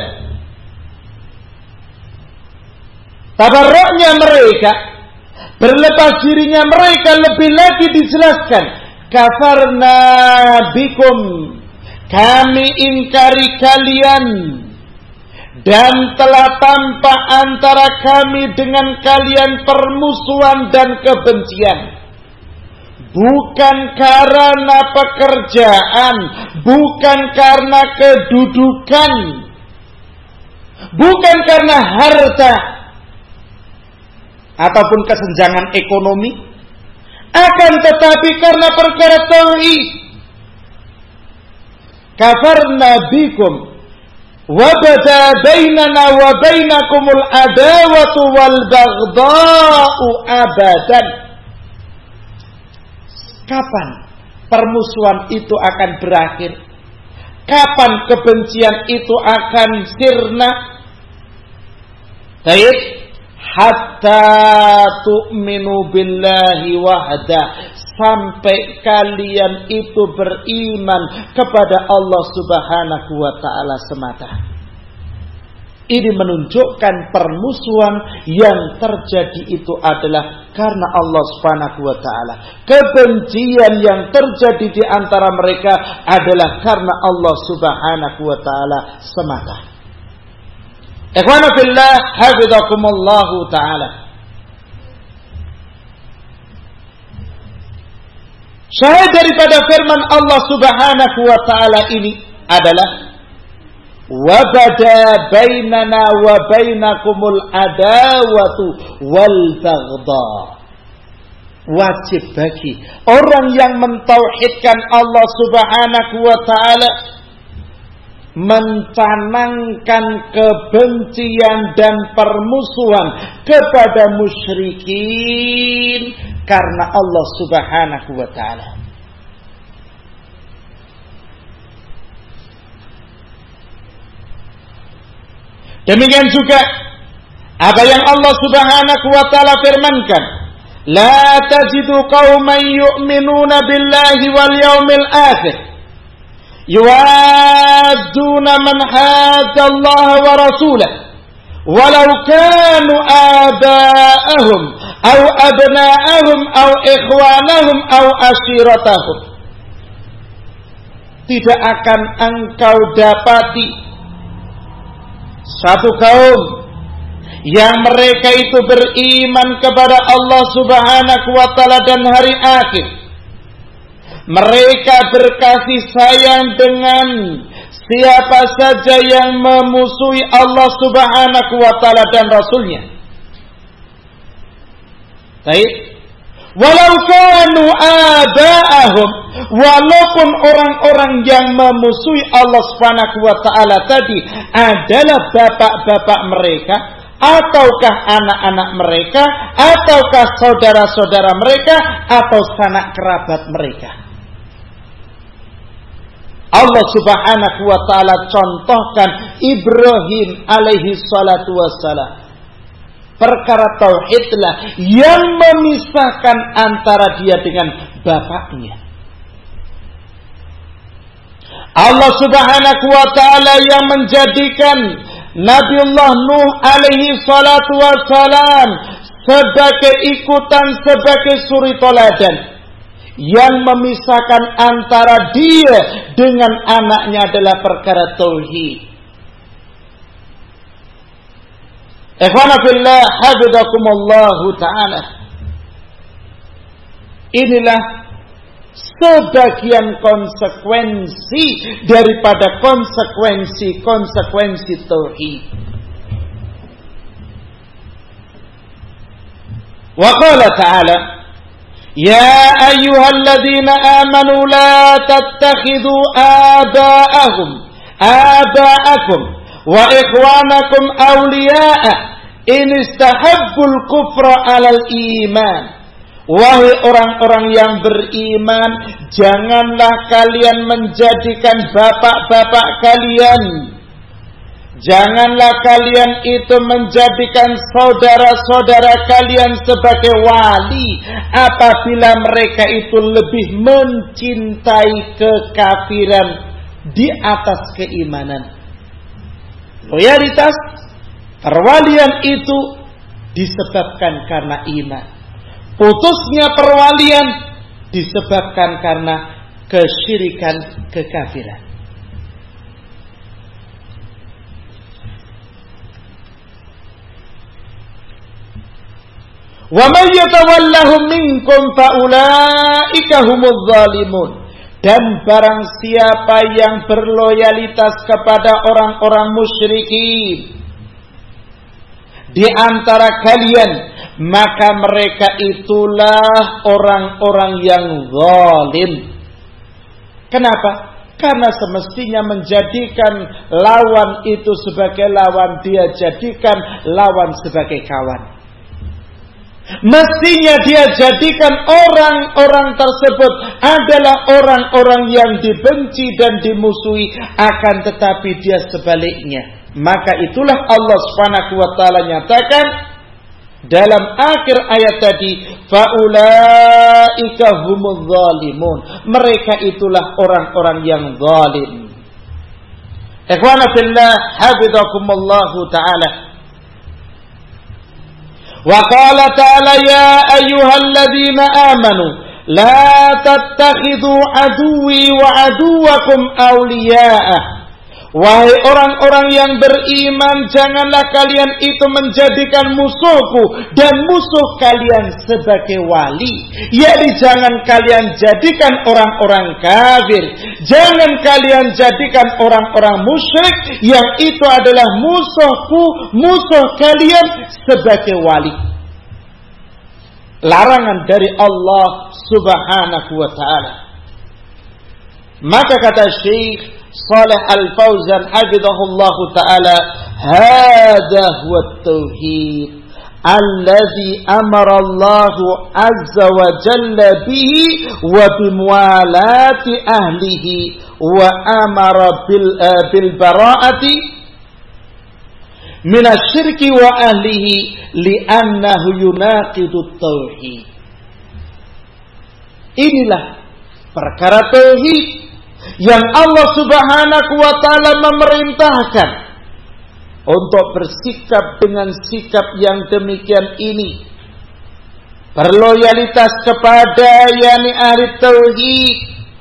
Speaker 1: Tabarruknya mereka, berlepas dirinya mereka, lebih lagi dijelaskan. Kafarna bikum, kami ingkari kalian, dan telah tampak antara kami dengan kalian permusuhan dan kebencian. Bukan karena pekerjaan, bukan karena kedudukan, bukan karena harta ataupun kesenjangan ekonomi, akan tetapi karena perkara tauhid. Kafarna bikum wa bada bainana wa bainakumul adawatu wal baghdha'u abadan. Kapan permusuhan itu akan berakhir? Kapan kebencian itu akan sirna? Baik, hatta tu'minu billahi wahda, sampai kalian itu beriman kepada Allah Subhanahu wa ta'ala semata. Ini menunjukkan permusuhan yang terjadi itu adalah karena Allah Subhanahu wa ta'ala. Kebencian yang terjadi di antara mereka adalah karena Allah Subhanahu wa ta'ala semata. Ikhwana fillah, hafizakumullahu ta'ala. Syahid daripada firman Allah Subhanahu wa ta'ala ini adalah wa bada bainana wa bainakumul adawatu wal baghdha. Wajib bagi orang yang mentauhidkan Allah Subhanahu wa ta'ala mencanangkan kebencian dan permusuhan kepada musyrikin karena Allah Subhanahu wa ta'ala. Demikian juga apa yang Allah Subhanahu wa ta'ala firmankan, la tajidu qauman yu'minuna billahi wal yawmil akhir yuwadduna man hadda Allah wa rasulahu walau kanu aba'ahum aw abna'ahum aw ikhwanahum aw ashiratahum. Tidak akan engkau dapati satu kaum yang mereka itu beriman kepada Allah Subhanahu wa ta'ala dan hari akhir, Mereka berkasih sayang dengan siapa saja yang memusuhi Allah Subhanahu wa ta'ala dan Rasulnya. Baik. Walau kanu aba'ahum, walaupun orang-orang yang memusuhi Allah Subhanahu wa ta'ala tadi adalah bapak-bapak mereka, ataukah anak-anak mereka, ataukah saudara-saudara mereka, atau sanak kerabat mereka. Allah Subhanahu wa ta'ala contohkan Ibrahim alaihi salatu wassalam. Perkara tauhidlah yang memisahkan antara dia dengan bapaknya. Allah Subhanahu wa ta'ala yang menjadikan Nabiullah Nuh alaihi salatu wassalam sebagai ikutan, sebagai suri toladan. Yang memisahkan antara dia dengan anaknya adalah perkara tauhid. Ikhwana fillah, hafizakumullah ta'ala. Inilah sebagian konsekuensi daripada konsekuensi tauhid. Wa qala ta'ala, ya ayyuhalladzina amanu la tattakhidhu aba'akum wa ikhwanakum awliya'a in istahabbul kufra 'alal iman. Wahai orang-orang yang beriman, janganlah kalian menjadikan bapak-bapak kalian, janganlah kalian itu menjadikan saudara-saudara kalian sebagai wali apabila mereka itu lebih mencintai kekafiran di atas keimanan. Loyalitas perwalian itu disebabkan karena iman. Putusnya perwalian disebabkan karena kesyirikan, kekafiran. Wa may yatawallahum minkum fa ulaika humudz zalimun. Dan barang siapa yang berloyalitas kepada orang-orang musyrikin di antara kalian, maka mereka itulah orang-orang yang zalim. Kenapa? Karena semestinya menjadikan lawan itu sebagai lawan, dia jadikan lawan sebagai kawan. Mestinya dia jadikan orang-orang tersebut adalah orang-orang yang dibenci dan dimusuhi, akan tetapi dia sebaliknya. Maka itulah Allah Subhanahu wa ta'ala nyatakan dalam akhir ayat tadi, faulaika humudz zalimun. Mereka itulah orang-orang yang zalim. Ikhwana fillah, hafizakumullahu ta'ala. Wa qala ta'ala ya ayyuhalladzina amanu la tattakhidhu aduwwi wa aduwwakum awliya'a. Wahai orang-orang yang beriman, janganlah kalian itu menjadikan musuhku dan musuh kalian sebagai wali. Yakni jangan kalian jadikan orang-orang kafir, jangan kalian jadikan orang-orang musyrik yang itu adalah musuhku, musuh kalian sebagai wali. Larangan dari Allah Subhanahu wa ta'ala. Maka kata Syekh Shalih Al-Fauzan hafizahullahu ta'ala, hadha huwa at-tauhid alladhi amara Allah azza wa jalla bihi wa bimuwalati ahlihi wa amara bil bara'ati min asy-syirki wa ahlihi li'annahu yunaqidu at-tauhid. Inilah perkara tauhid yang Allah Subhanahu wa ta'ala memerintahkan untuk bersikap dengan sikap yang demikian ini. Berloyalitas kepada yakni ahli tauhid.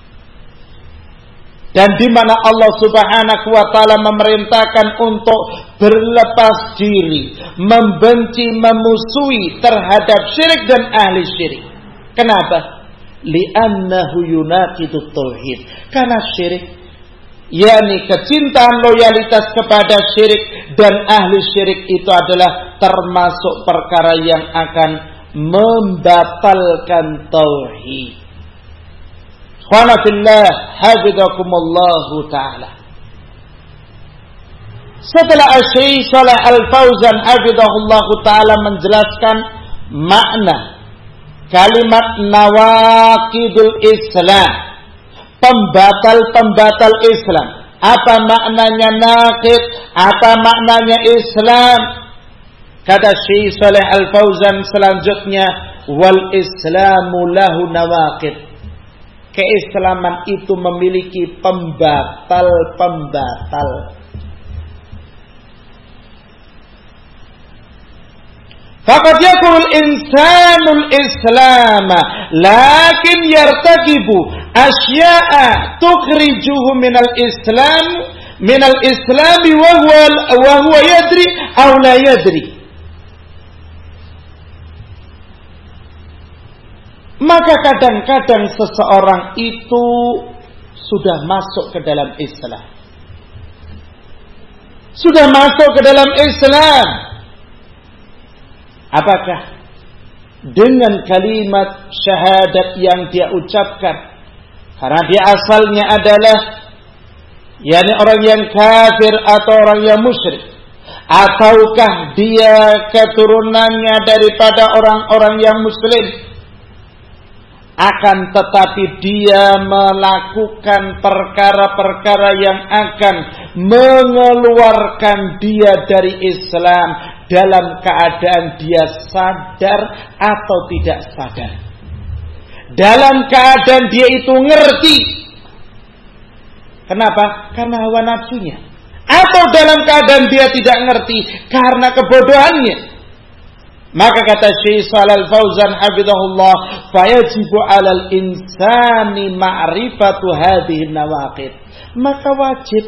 Speaker 1: Dan di mana Allah Subhanahu wa ta'ala memerintahkan untuk berlepas diri, membenci, memusuhi terhadap syirik dan ahli syirik. Kenapa? li'annahu yunaqidut tauhid. Karena syirik, yakni kecintaan loyalitas kepada syirik dan ahli syirik itu adalah termasuk perkara yang akan membatalkan tauhid. Ikhwana fillah, hafizakumullahu ta'ala. Setelah Syekh Shalih Al-Fauzan hafizahullahu ta'ala menjelaskan makna kalimat nawaqidul Islam, pembatal-pembatal Islam. Apa maknanya naqid? Apa maknanya Islam? Kata Syekh Shalih Al-Fauzan selanjutnya, wal Islamu lahu nawaqid. Keislaman itu memiliki pembatal-pembatal. Faqad yakunul insanul Islam, lakin yartakibu asya'a tukhrijuhu minal Islami wa huwa yadri aw la yadri. Maka kadang-kadang seseorang itu sudah masuk ke dalam Islam. Sudah masuk ke dalam Islam. Apakah dengan kalimat syahadat yang dia ucapkan, karena dia asalnya adalah yakni orang yang kafir atau orang yang musyrik, ataukah dia keturunannya daripada orang-orang yang muslim, akan tetapi dia melakukan perkara-perkara yang akan mengeluarkan dia dari Islam dalam keadaan dia sadar atau tidak sadar. Dalam keadaan dia itu ngerti. Kenapa? Karena hawa nafsunya. Atau dalam keadaan dia tidak ngerti karena kebodohannya. Maka kata Syekh Shalih Al-Fauzan hafizahullah, fayajibu 'alal insani ma'rifatu hadhihi nawaqid. Maka wajib,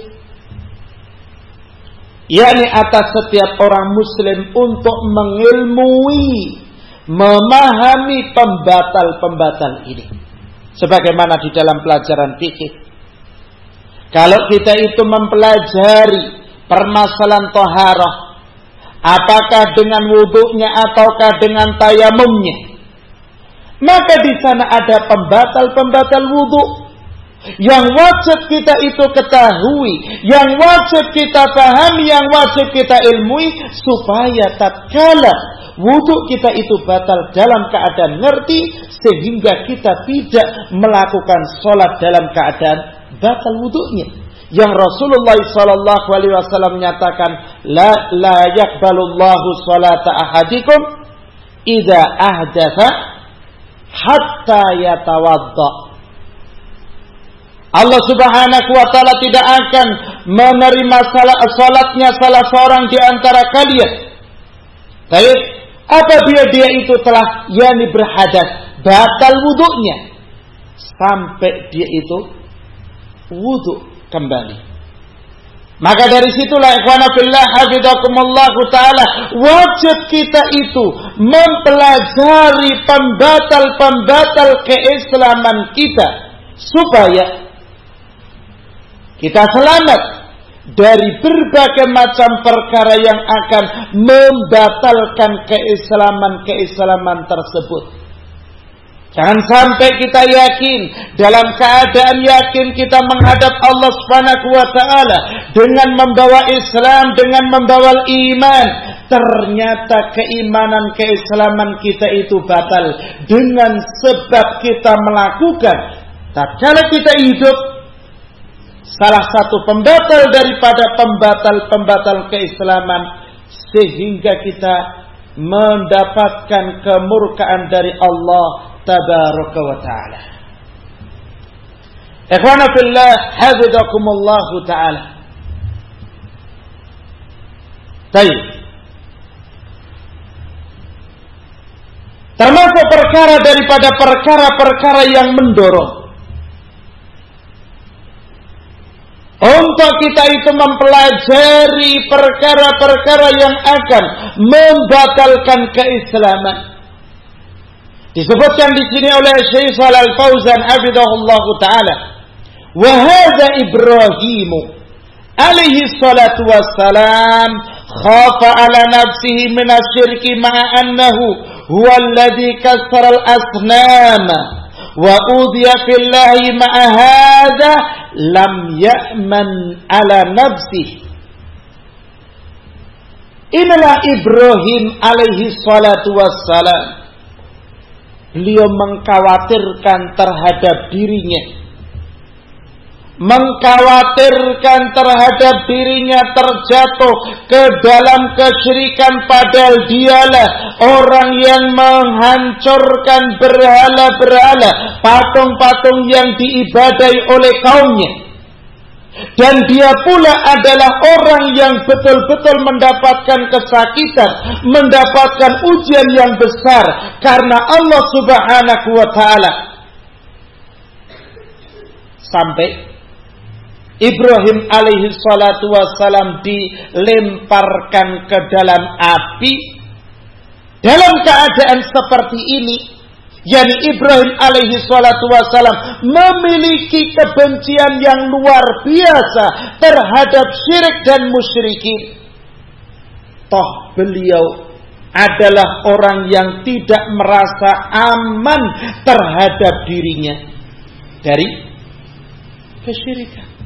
Speaker 1: yakni atas setiap orang muslim untuk mengilmui, memahami pembatal-pembatal ini. Sebagaimana di dalam pelajaran fikih. Kalau kita itu mempelajari permasalahan taharah, apakah dengan wudhunya ataukah dengan tayamumnya, maka di sana ada pembatal-pembatal wudhu yang wajib kita itu ketahui, yang wajib kita pahami, yang wajib kita ilmui, supaya tatkala wudhu kita itu batal dalam keadaan ngerti, sehingga kita tidak melakukan sholat dalam keadaan batal wudhunya. Yang Rasulullah SAW menyatakan, la yakbalullahu salata ahadikum idza ahdatha hatta yatawadda. Allah Subhanahu wa taala tidak akan menerima salatnya salah seorang di antara kalian. Baik, apabila dia itu telah yakni berhadas, batal wudunya, sampai dia itu wudu kembali. Maka dari situlah ikhwana fillah hafizakumullahu taala, wajib kita itu mempelajari pembatal-pembatal keislaman kita supaya kita selamat dari berbagai macam perkara yang akan membatalkan keislaman tersebut. Jangan sampai kita yakin, dalam keadaan yakin kita menghadap Allah Subhanahu wa taala dengan membawa Islam, dengan membawa iman, ternyata keislaman kita itu batal dengan sebab kita melakukan tatkala kita hidup salah satu pembatal daripada pembatal-pembatal keislaman, sehingga kita mendapatkan kemurkaan dari Allah tabaraka wa ta'ala. Ikhwana fillah hafizakumullahu ta'ala. Baik. Termasuk perkara daripada perkara-perkara yang mendorong untuk kita itu mempelajari perkara-perkara yang akan membatalkan keislaman. Disebutkan di sini oleh Syekh Shalal Fauzan hafizahullah taala, wa hadza Ibrahim alaihi salatu wassalam khafa ala nafsihi min asy-syirki ma'a annahu huwa alladhi kassara al-asnam wa udhiya fillahi ma'a hadza lam ya'man ala nafsihi. Inilah Ibrahim alaihi salatu wassalam. Beliau mengkhawatirkan terhadap dirinya, mengkhawatirkan terhadap dirinya terjatuh ke dalam kesyirikan, padahal dialah orang yang menghancurkan berhala-berhala, patung-patung yang diibadai oleh kaumnya. Dan dia pula adalah orang yang betul-betul mendapatkan kesakitan, mendapatkan ujian yang besar karena Allah Subhanahu wa taala. Sampai Ibrahim alaihi salatu wassalam dilemparkan ke dalam api dalam keadaan seperti ini. Yani Ibrahim alaihi salatu wassalam memiliki kebencian yang luar biasa terhadap syirik dan musyrikin. Toh beliau adalah orang yang tidak merasa aman terhadap dirinya dari kesyirikan.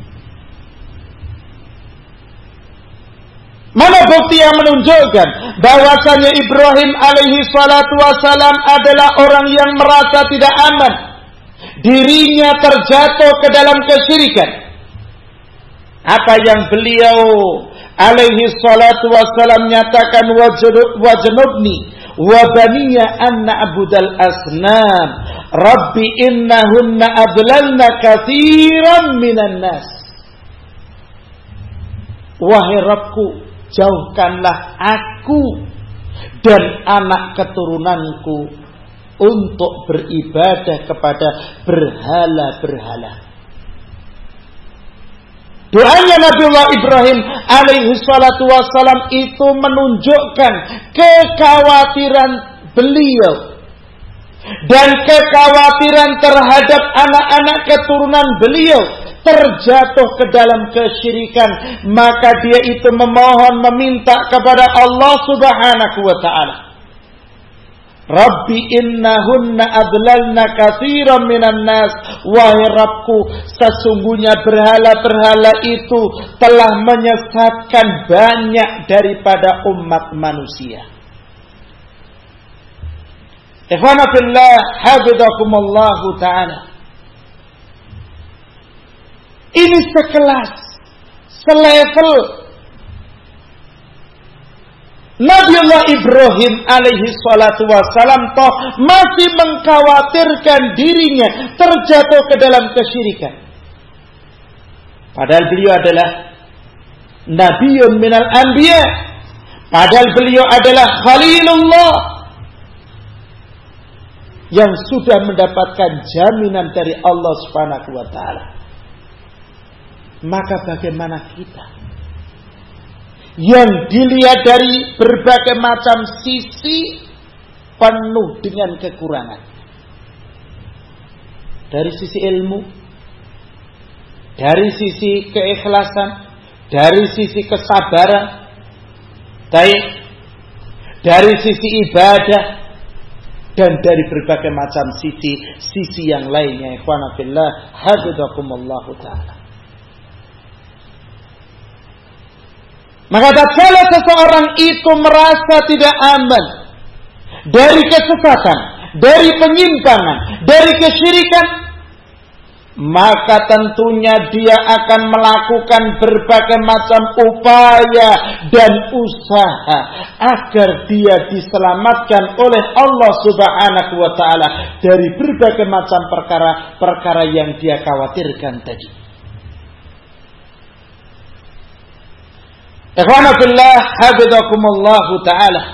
Speaker 1: Mana bukti yang menunjukkan bahwasanya Ibrahim alaihi salatu wassalam adalah orang yang merasa tidak aman, dirinya terjatuh ke dalam kesyirikan? Apa yang beliau alaihi salatu wassalam nyatakan, wajnubni wa baniya an na'budal asnam rabbi innahunna adlalna katsiran minan nas. Wahai Rabbku, jauhkanlah aku dan anak keturunanku untuk beribadah kepada berhala-berhala. Doanya Nabiullah Ibrahim alaihi salatu wassalam itu menunjukkan kekhawatiran beliau dan kekhawatiran terhadap anak-anak keturunan beliau terjatuh ke dalam kesyirikan. Maka dia itu memohon, meminta kepada Allah Subhanahu wa ta'ala, Rabbi innahunna adlalna katsiran minan nas. Wahai Rabbku, sesungguhnya berhala-berhala itu telah menyesatkan banyak daripada umat manusia. Ikhwana fillah, hafizakumullahu ta'ala. Ini sekelas, selevel Nabiullah Ibrahim alaihi salatu wassalam toh masih mengkhawatirkan dirinya terjatuh ke dalam kesyirikan. Padahal beliau adalah Nabiun minal anbiya. Padahal beliau adalah Khalilullah yang sudah mendapatkan jaminan dari Allah Subhanahu wa ta'ala. Maka bagaimana kita yang dilihat dari berbagai macam sisi penuh dengan kekurangan, dari sisi ilmu, dari sisi keikhlasan, dari sisi kesabaran, dari sisi ibadah, dan dari berbagai macam sisi yang lainnya. Ikhwana fillah, hafizakumullahu ta'ala. Maka tatkala seseorang itu merasa tidak aman dari kesesatan, dari penyimpangan, dari kesyirikan, maka tentunya dia akan melakukan berbagai macam upaya dan usaha agar dia diselamatkan oleh Allah Subhanahu wa ta'ala dari berbagai macam perkara yang dia khawatirkan tadi. Ikhwana fillah, hafizakumullahu ta'ala.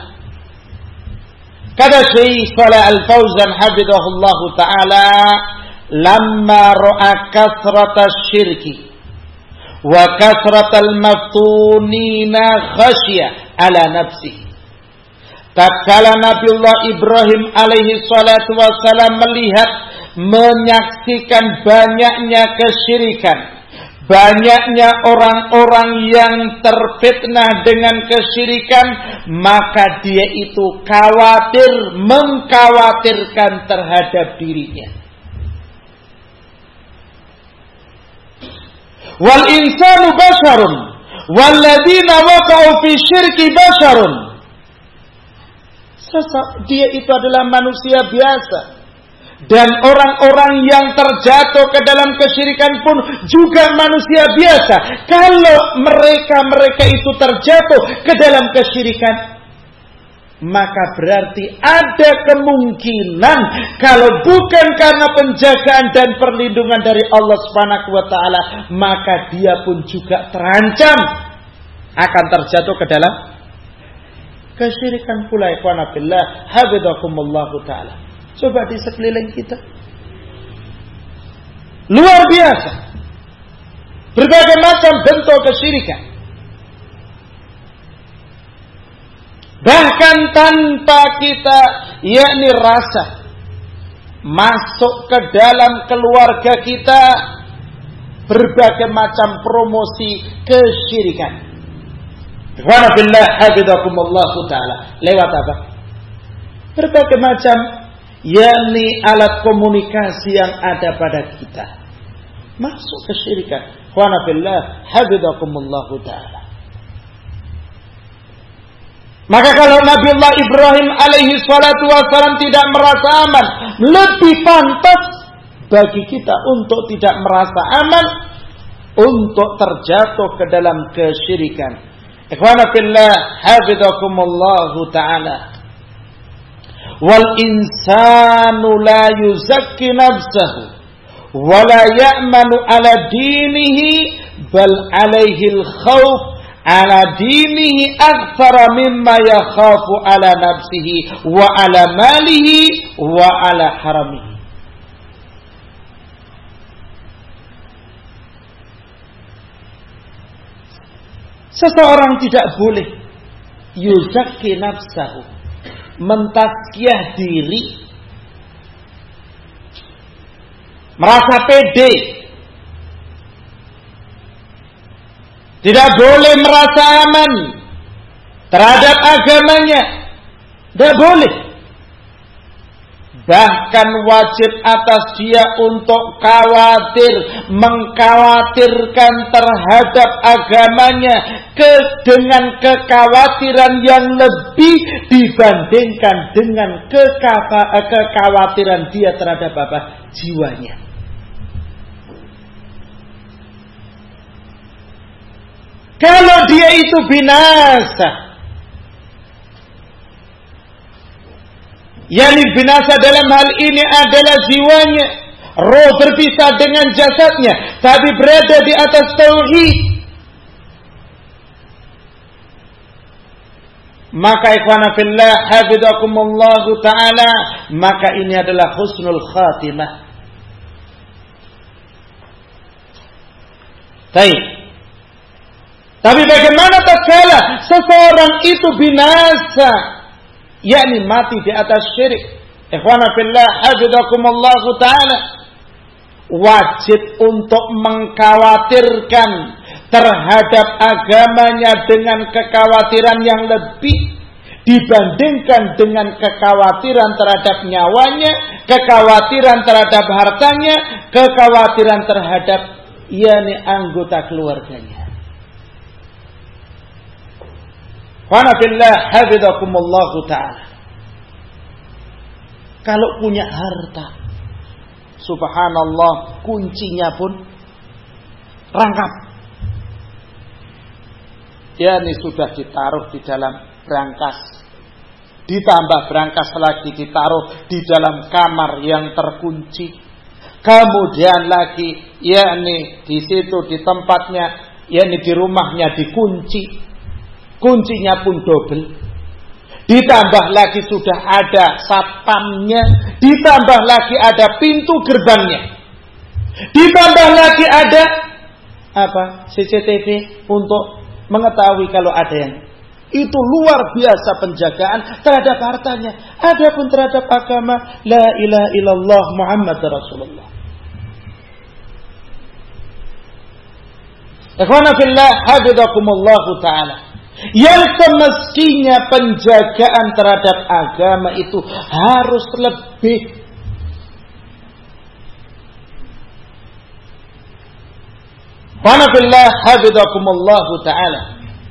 Speaker 1: Kata Syekh Shalal Al-Fauzan hafizahullahu ta'ala, lamma ra'a kasrata syirki wa kasrata al-maftunina khasya ala nafsihi. tatkala Nabiullah Ibrahim alaihi salatu wassalam melihat, menyaksikan banyaknya kesyirikan, banyaknya orang-orang yang terfitnah dengan kesyirikan, maka dia itu mengkhawatirkan terhadap dirinya. Wal insanu basyarun walladzina waqa'u fi syirki basyarun. Dia itu adalah manusia biasa. Dan orang-orang yang terjatuh ke dalam kesyirikan pun juga manusia biasa. Kalau mereka itu terjatuh ke dalam kesyirikan, maka berarti ada kemungkinan kalau bukan karena penjagaan dan perlindungan dari Allah Subhanahu wa taala, maka dia pun juga terancam akan terjatuh ke dalam kesyirikan pula. Ikhwana fillah, hafizakumullah taala. Coba di sekeliling kita, luar biasa berbagai macam bentuk kesyirikan. Bahkan tanpa kita rasa, masuk ke dalam keluarga kita berbagai macam promosi kesyirikan. Ikhwana billah, hafizakumullah taala. Lewat apa? Berbagai macam alat komunikasi yang ada pada kita. Masuk kesyirikan. Ikhwana billah, hafizakumullah taala. Maka kalau Nabiullah Ibrahim alaihi salatu wassalam tidak merasa aman, lebih pantas bagi kita untuk tidak merasa aman, untuk terjatuh ke dalam kesyirikan. Ikhwana fillah, hafizakumullah taala. Wal insanu la yuzakki nafsahu wa la ya'manu ala dinihi bal alaihi al-khawf ala dinihi akthara mimma yakhafu ala nafsihi wa ala malihi wa ala haramihi. Seseorang tidak boleh yuzakki nafsahu, mentazkiyah diri, merasa pede. Tidak boleh merasa aman terhadap agamanya. Tidak boleh. Bahkan wajib atas dia untuk mengkhawatirkan terhadap agamanya dengan kekhawatiran yang lebih dibandingkan dengan kekhawatiran dia terhadap jiwanya. Kalau dia itu binasa, binasa dalam hal ini adalah jiwanya, roh berpisah dengan jasadnya, tapi berada di atas tauhid, maka ikhwana fillah, hafizakumullah ta'ala, maka ini adalah husnul khatimah. Baik. Tapi bagaimana tatkala seseorang itu binasa, mati di atas syirik? Ikhwana fillah, hafizakumullah ta'ala, wajib untuk mengkhawatirkan terhadap agamanya dengan kekhawatiran yang lebih dibandingkan dengan kekhawatiran terhadap nyawanya, kekhawatiran terhadap hartanya, kekhawatiran terhadap anggota keluarganya. Qana billah, hafizakumullah ta'ala. Kalau punya harta, subhanallah, kuncinya pun rangkap. Ini sudah ditaruh di dalam brankas, ditambah brankas lagi ditaruh di dalam kamar yang terkunci. Kemudian lagi, di situ di tempatnya, di rumahnya dikunci. Kuncinya pun double. Ditambah lagi sudah ada satpamnya, ditambah lagi ada pintu gerbangnya, ditambah lagi ada CCTV untuk mengetahui kalau ada yang Itu luar biasa penjagaan terhadap hartanya. Adapun terhadap agama, la ilaha illallah Muhammad Rasulullah. Ikhwana fillah, hafizakumullah ta'ala. Yang semestinya penjagaan terhadap agama itu harus lebih. Ikhwana fillah, hafizakumullah ta'ala.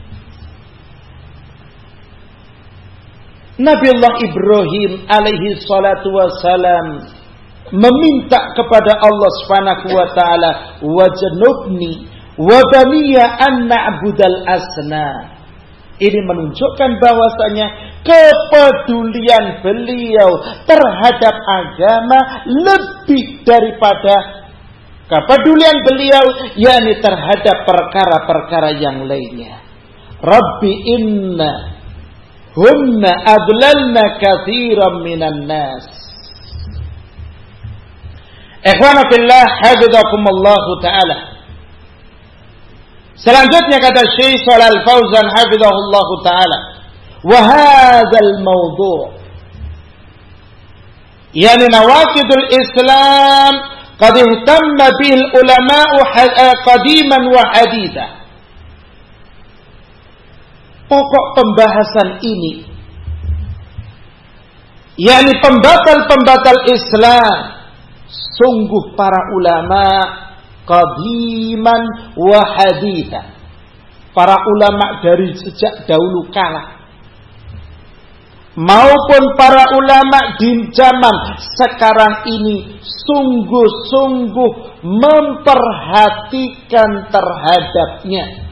Speaker 1: Nabiullah Ibrahim alaihi salatu wassalam meminta kepada Allah Subhanahu wa taala, wajnubni wa baniya an na'budal asna. Ini menunjukkan bahwasanya kepedulian beliau terhadap agama lebih daripada kepedulian beliau yakni terhadap perkara-perkara yang lainnya. Rabbi inna hunna adlalna katsiran minan nas. Ikhwana fillah, hafizakumullah ta'ala. Selanjutnya kata Syekh Shalal Fauzan hafizahullah ta'ala, wa hadzal mawdu' yani nawaqidul Islam qad ihtamma bil ulama'u qadiman wa haditha. Pokok pembahasan ini yakni pembatal-pembatal Islam, sungguh para ulama qadiman wa haditha, para ulama dari sejak dahulu kala maupun para ulama di zaman sekarang ini sungguh-sungguh memperhatikan terhadapnya.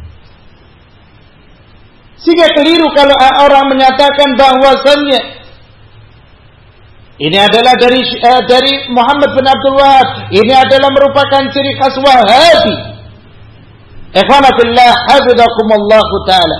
Speaker 1: Sehingga keliru kalau orang menyatakan bahwasannya ini adalah dari Muhammad bin Abdul Wahab, ini adalah merupakan ciri khas Wahabi. Ikhwana fillah, hafizakumullah ta'ala.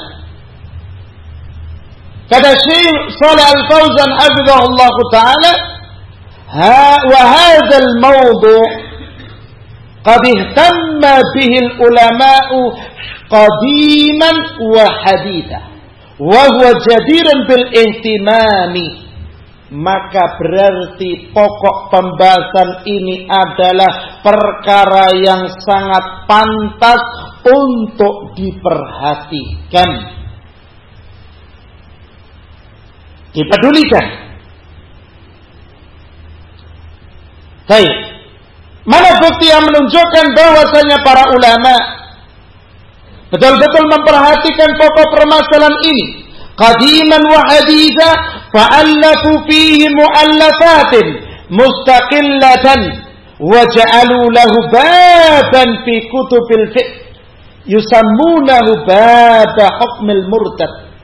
Speaker 1: Kata Syekh Shalih Al-Fauzan hafizahullah ta'ala, wa hadzal mawdu' qad ihtamma bihi al-ulama'u qadiman wa haditha wa huwa jadirun bil ihtimami. Maka berarti pokok pembahasan ini adalah perkara yang sangat pantas untuk diperhatikan, dipedulikan. Baik, mana bukti yang menunjukkan bahwasanya para ulama betul-betul memperhatikan pokok permasalahan ini? Qadiman wa haditha fa'allafu fihi mu'allafatin mustaqillatan wa ja'alu lahu baban fi kutubil fiqh yusammunahu baba hukmil murtad.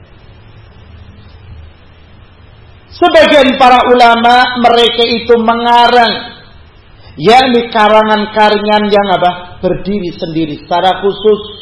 Speaker 1: Sebagian para ulama mereka itu mengarang yakni karangan-karangan yang berdiri sendiri secara khusus.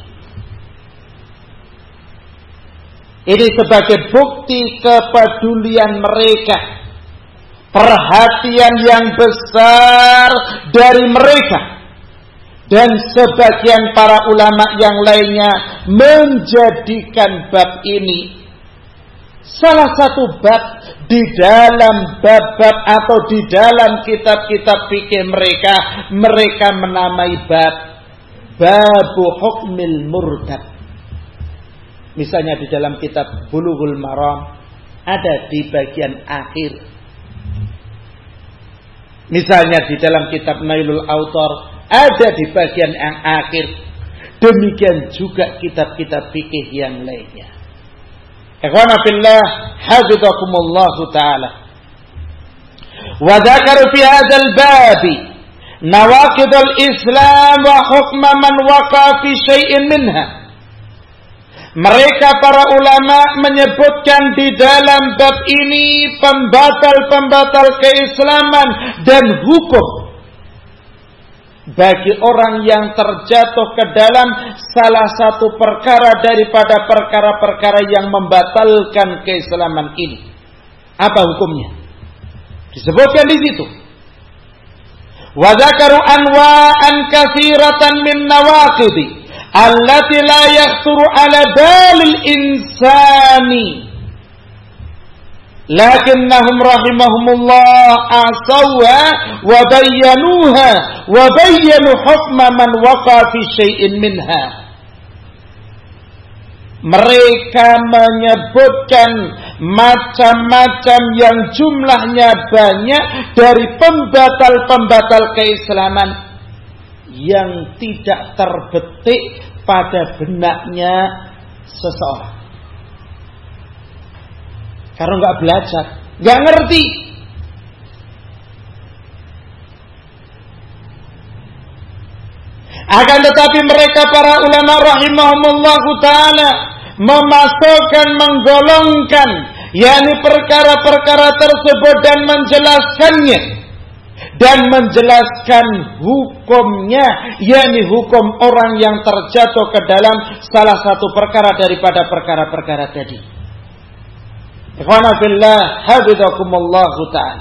Speaker 1: Ini sebagai bukti kepedulian mereka, perhatian yang besar dari mereka. Dan sebagian para ulama yang lainnya menjadikan bab ini salah satu bab di dalam bab-bab atau di dalam kitab-kitab fikih mereka. Mereka menamai bab Babu Hukmil Murtad. Misalnya di dalam kitab Bulughul Maram ada di bagian akhir. Misalnya di dalam kitab Nailul Autar ada di bagian yang akhir. Demikian juga kitab-kitab fikih yang lainnya. Ikhwana fillah, hafizakumullah ta'ala. Wa dzakaru fi hadzal babi nawaqidul Islam wa hukma man waqa fi syai'in minha. Mereka para ulama menyebutkan di dalam bab ini pembatal-pembatal keislaman dan hukum bagi orang yang terjatuh ke dalam salah satu perkara daripada perkara-perkara yang membatalkan keislaman ini. Apa hukumnya? Disebutkan di situ. Wa dzakaru anwa'an katsiratan min nawaqidi allati la yakhturu ala balil insani lakinnahum rahimahumullah asawha wa bayyanuha wa bayyanu hukma man waqa fi syai'in minha. Mereka menyebutkan macam-macam yang jumlahnya banyak dari pembatal-pembatal keislaman yang tidak terbetik pada benaknya seseorang. Karena nggak belajar, nggak ngerti. Akan tetapi mereka para ulama rahimahumullahu ta'ala memasukkan, menggolongkan yakni perkara-perkara tersebut dan menjelaskannya dan menjelaskan hukumnya, yakni hukum orang yang terjatuh ke dalam salah satu perkara daripada perkara-perkara tadi. Ikhwana fillah, hafizakumullahu ta'ala.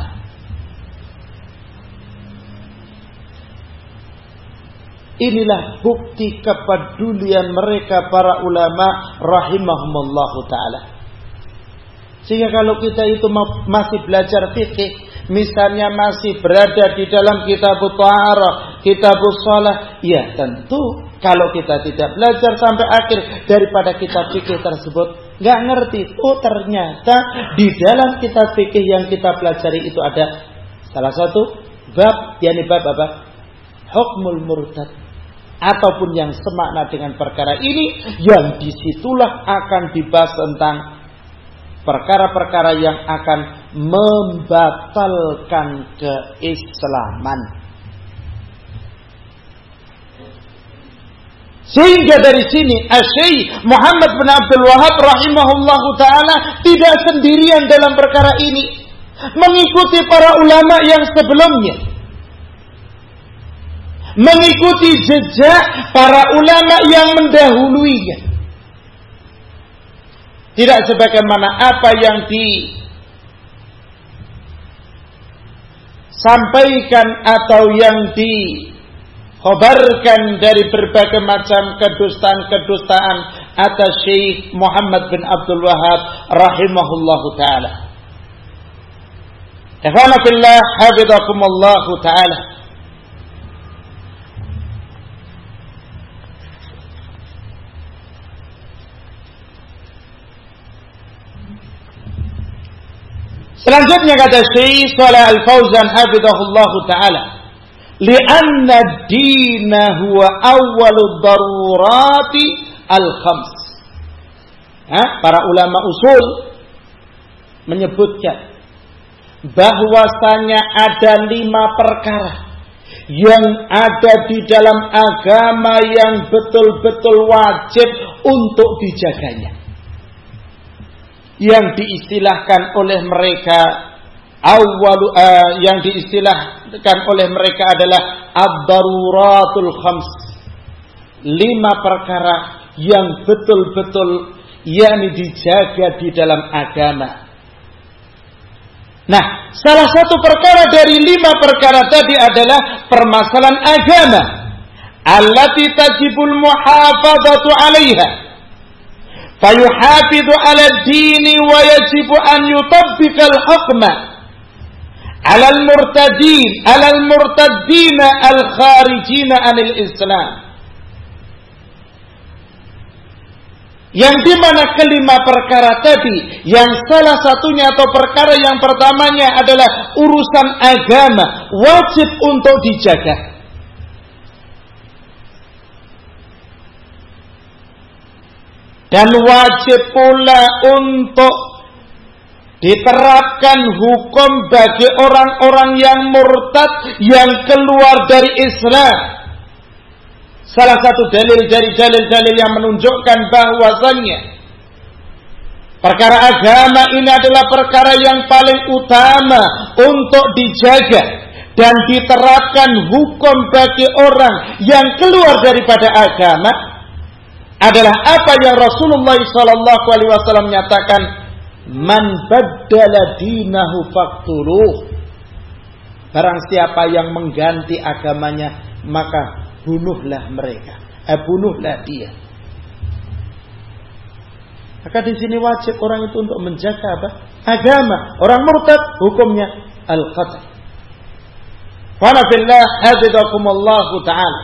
Speaker 1: Inilah bukti kepedulian mereka para ulama rahimahumullahu ta'ala. Sehingga kalau kita itu masih belajar fikih, misalnya masih berada di dalam kitabut thaharah, kitabus shalah, ya tentu kalau kita tidak belajar sampai akhir daripada kitab fikih tersebut, nggak ngerti. Oh ternyata di dalam kitab fikih yang kita pelajari itu ada salah satu bab, yakni bab apa? Hukmul murtad. Ataupun yang semakna dengan perkara ini, yang disitulah akan dibahas tentang perkara-perkara yang akan membatalkan keislaman. Sehingga dari sini Asy-Syaikh Muhammad bin Abdul Wahhab rahimahullahu ta'ala tidak sendirian dalam perkara ini, mengikuti para ulama yang sebelumnya, mengikuti jejak para ulama yang mendahuluinya. Tidak sebagaimana apa yang disampaikan atau yang dikhabarkan dari berbagai macam kedustaan-kedustaan atas Syekh Muhammad bin Abdul Wahhab rahimahullahu ta'ala. Ikhwana fillah, hafizakumullahu ta'ala. Selanjutnya kata Syekh Shalih Al-Fauzan hafizahullah taala, "Li'anna ad-dina huwa awwalud darurati al-khams." Para ulama usul menyebutkan bahwasanya ada 5 perkara yang ada di dalam agama yang betul-betul wajib untuk dijaganya, yang diistilahkan oleh mereka yang diistilahkan oleh mereka adalah ad-daruratul khams, 5 perkara yang betul-betul yakni dijaga di dalam agama. Nah, salah satu perkara dari 5 perkara tadi adalah permasalahan agama, allati tajibul muhafadzatu 'alaiha. Fayuhafidhu 'ala ad-dini wa yajibu an yutabbiqa al-hukma 'ala al-murtaddin al-kharijin 'anil Islam. Yang dimana kelima perkara tadi, yang salah satunya atau perkara yang pertamanya adalah urusan agama, wajib untuk dijaga. Dan wajib pula untuk diterapkan hukum bagi orang-orang yang murtad, yang keluar dari Islam. Salah satu dalil dari dalil-dalil yang menunjukkan bahwasannya perkara agama ini adalah perkara yang paling utama untuk dijaga dan diterapkan hukum bagi orang yang keluar daripada agama adalah apa yang Rasulullah SAW nyatakan, man baddala dinahu faqtuluh. Barang siapa yang mengganti agamanya, maka bunuhlah mereka. bunuhlah dia. Maka di sini wajib orang itu untuk menjaga apa? Agama. Orang murtad hukumnya al-qatl. Wa billah hafizakumullah taala.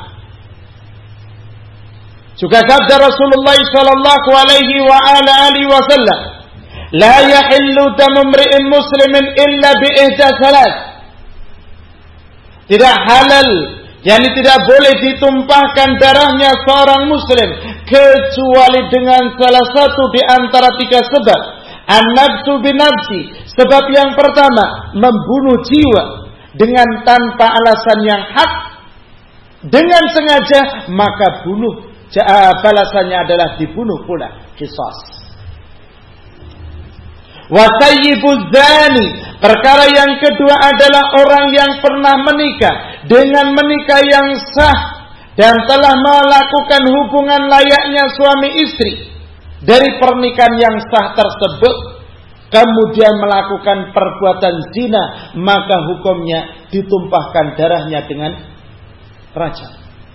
Speaker 1: Juga sabda Rasulullah sallallahu alaihi wa ala alihi wasallam, la yahillu damu imri'in muslimin illa bi ihda salat. Tidak halal, yakni tidak boleh ditumpahkan darahnya seorang muslim kecuali dengan salah satu di antara tiga sebab. An-nafsu binafsi, sebab yang pertama membunuh jiwa dengan tanpa alasan yang hak, dengan sengaja, maka balasannya adalah dibunuh pula, qisas. Wa sayyibuz zani, perkara yang kedua adalah orang yang pernah menikah dengan menikah yang sah dan telah melakukan hubungan layaknya suami istri. Dari pernikahan yang sah tersebut kemudian melakukan perbuatan zina, maka hukumnya ditumpahkan darahnya dengan rajam.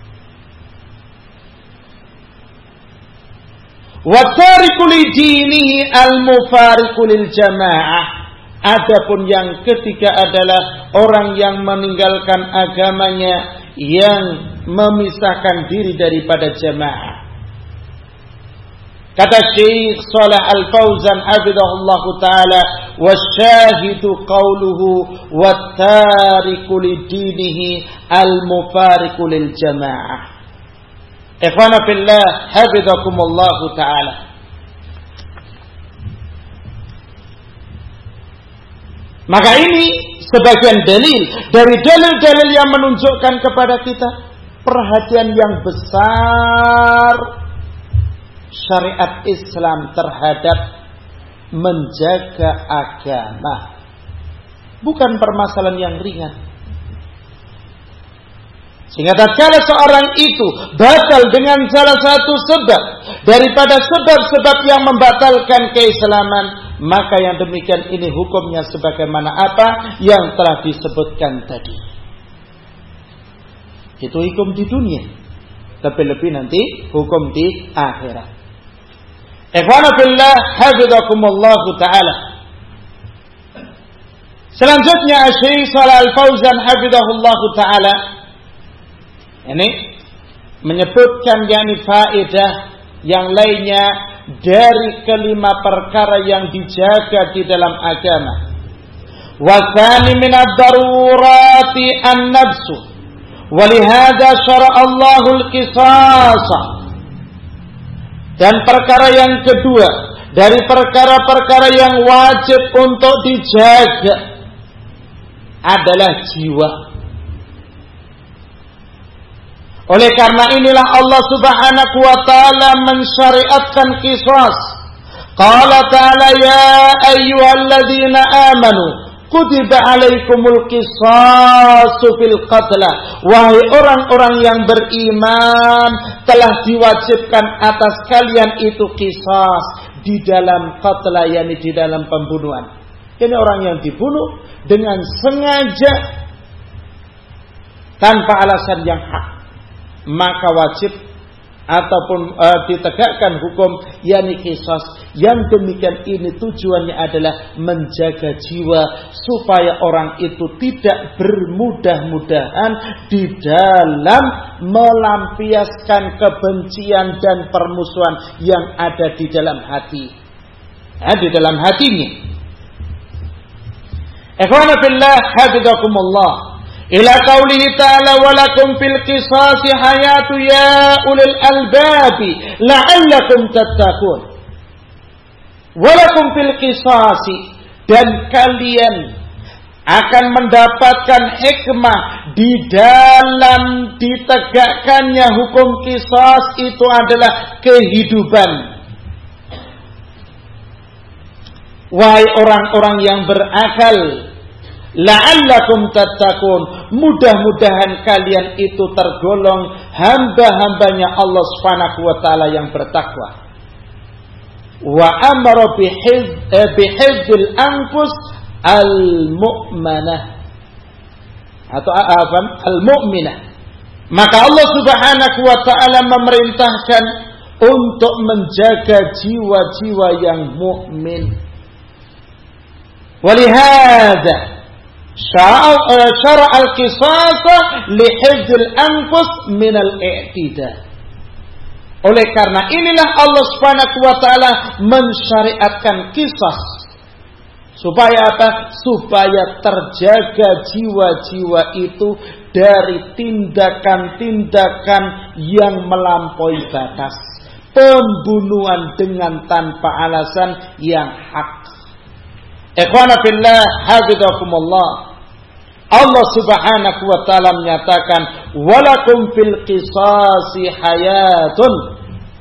Speaker 1: Wa tariku li dinihi al-mufariqu lil jamaah. Adapun yang ketiga adalah orang yang meninggalkan agamanya, yang memisahkan diri daripada jamaah. Kata Syekh Shalih Al-Fauzan hafizahullah taala, wasyahidu qawluhu wattariku lidinihi al-mufariqu lil jamaah. Ikhwana fillah hafizakumullah taala. Maka ini sebagian dalil dari dalil-dalil yang menunjukkan kepada kita perhatian yang besar syariat Islam terhadap menjaga agama. Bukan permasalahan yang ringan. Sehingga tatkala seorang itu batal dengan salah satu sebab daripada sebab-sebab yang membatalkan keislaman, maka yang demikian ini hukumnya sebagaimana apa yang telah disebutkan tadi. Itu hukum di dunia, lebih-lebih nanti hukum di akhirat. Ikhwana fillah hafizakumullah taala. Selanjutnya Syekh Shalih Al-Fauzan hafizahullah taala ini menyebutkan yakni faedah yang lainnya dari kelima perkara yang dijaga di dalam agama. Wa tsani min ad-darurati an-nafsu. Wa lihadza syara'a Allahu al-qisasa. Dan perkara yang kedua dari perkara-perkara yang wajib untuk dijaga adalah jiwa. Oleh karena inilah Allah Subhanahu wa taala mensyariatkan qisas. Qala ta'ala ya ayyuhalladzina amanu kutiba alaikumul qisasu fil qatla. Wahai orang-orang yang beriman, telah diwajibkan atas kalian itu qisas di dalam qatla, yakni di dalam pembunuhan. Ini orang yang dibunuh dengan sengaja tanpa alasan yang hak, maka wajib ataupun ditegakkan hukum yakni qisas. Yang demikian ini tujuannya adalah menjaga jiwa supaya orang itu tidak bermudah-mudahan di dalam melampiaskan kebencian dan permusuhan yang ada di dalam hati, di dalam hatinya. Ikhwana fillah hafizakumullah. Ila qaulihi ta'ala walakum fil qisasi hayatu ya ulil albabi la'allakum tattaqun. Walakum fil qisasi, dan kalian akan mendapatkan hikmah di dalam ditegakkannya hukum qisas, itu adalah kehidupan. Wahai orang-orang yang berakal, la'allakum tattaqun, mudah-mudahan kalian itu tergolong hamba-hambanya Allah Subhanahu wa taala yang bertakwa. Wa amara bihifdzil anfus al-mu'minah atau al-mu'minah, Maka Allah Subhanahu wa ta'ala memerintahkan untuk menjaga jiwa-jiwa yang mukmin. Walihada syara' al-qisasa lihifdzil anfus min al-i'tidah. Oleh karena inilah Allah Subhanahu wa ta'ala mensyariatkan qisas. Supaya apa? Supaya terjaga jiwa-jiwa itu dari tindakan-tindakan yang melampaui batas. Pembunuhan dengan tanpa alasan yang hak. Ikhwana fillah, hafizakumullah. Allah Subhanahu wa ta'ala menyatakan, walakum fil qisasi hayatun.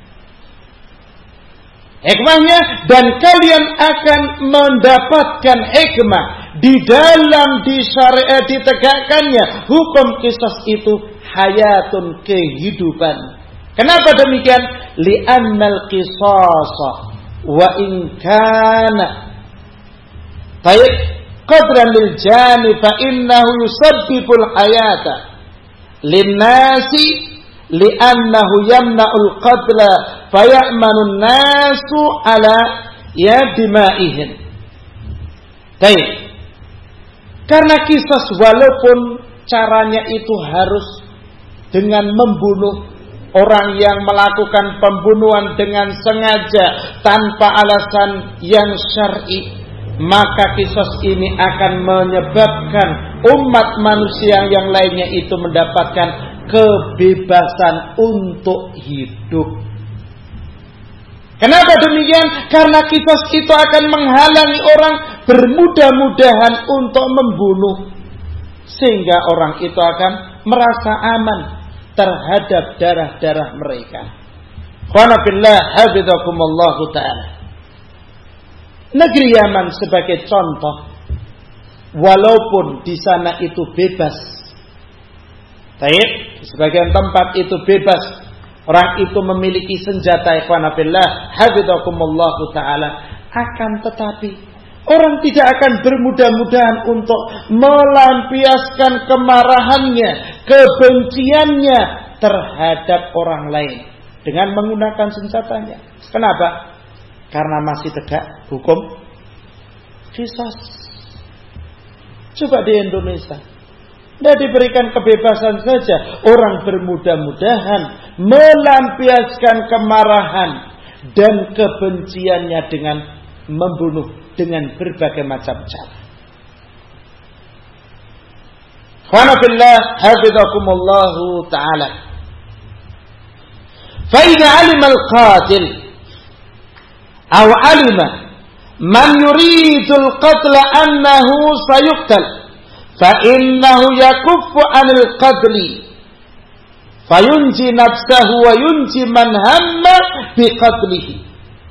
Speaker 1: Hikmahnya, dan kalian akan mendapatkan hikmah di dalam ditegakkannya hukum qisas itu, hayatun, kehidupan. Kenapa demikian? Li'annal qisasa wa in kana baik qadran lil jani fa innahu yusabbibul hayata linnasi li'annahu yamna'ul qatla faya'manun nasu ala dima'ihim. Baik. Karena kisah walaupun caranya itu harus dengan membunuh orang yang melakukan pembunuhan dengan sengaja tanpa alasan yang syar'i, maka kisah ini akan menyebabkan umat manusia yang lainnya itu mendapatkan kebebasan untuk hidup. Kenapa demikian? Karena kisah itu akan menghalangi orang bermudah-mudahan untuk membunuh, sehingga orang itu akan merasa aman terhadap darah-darah mereka. Qana billah hafizakumullah ta'ala. Negeri Yaman sebagai contoh, walaupun di sana itu bebas, baik, sebagian tempat itu bebas, orang itu memiliki senjata, ikhwana fillah hafizakumullah ta'ala, akan tetapi orang tidak akan bermudah-mudahan untuk melampiaskan kemarahannya, kebenciannya terhadap orang lain dengan menggunakan senjatanya. Kenapa? Karena masih tegak hukum qisas. Coba di Indonesia, tidak diberikan kebebasan saja, orang bermudah-mudahan melampiaskan kemarahan dan kebenciannya dengan membunuh dengan berbagai macam cara. Qana billah hafizakumullahu ta'ala. Fa idza 'alima al-qatil aw 'alima man yuridu al-qatla annahu sayuqtal fa innahu yakuffu 'anil qatli fayunji nafsahu wa yunji man hamma biqatlihi.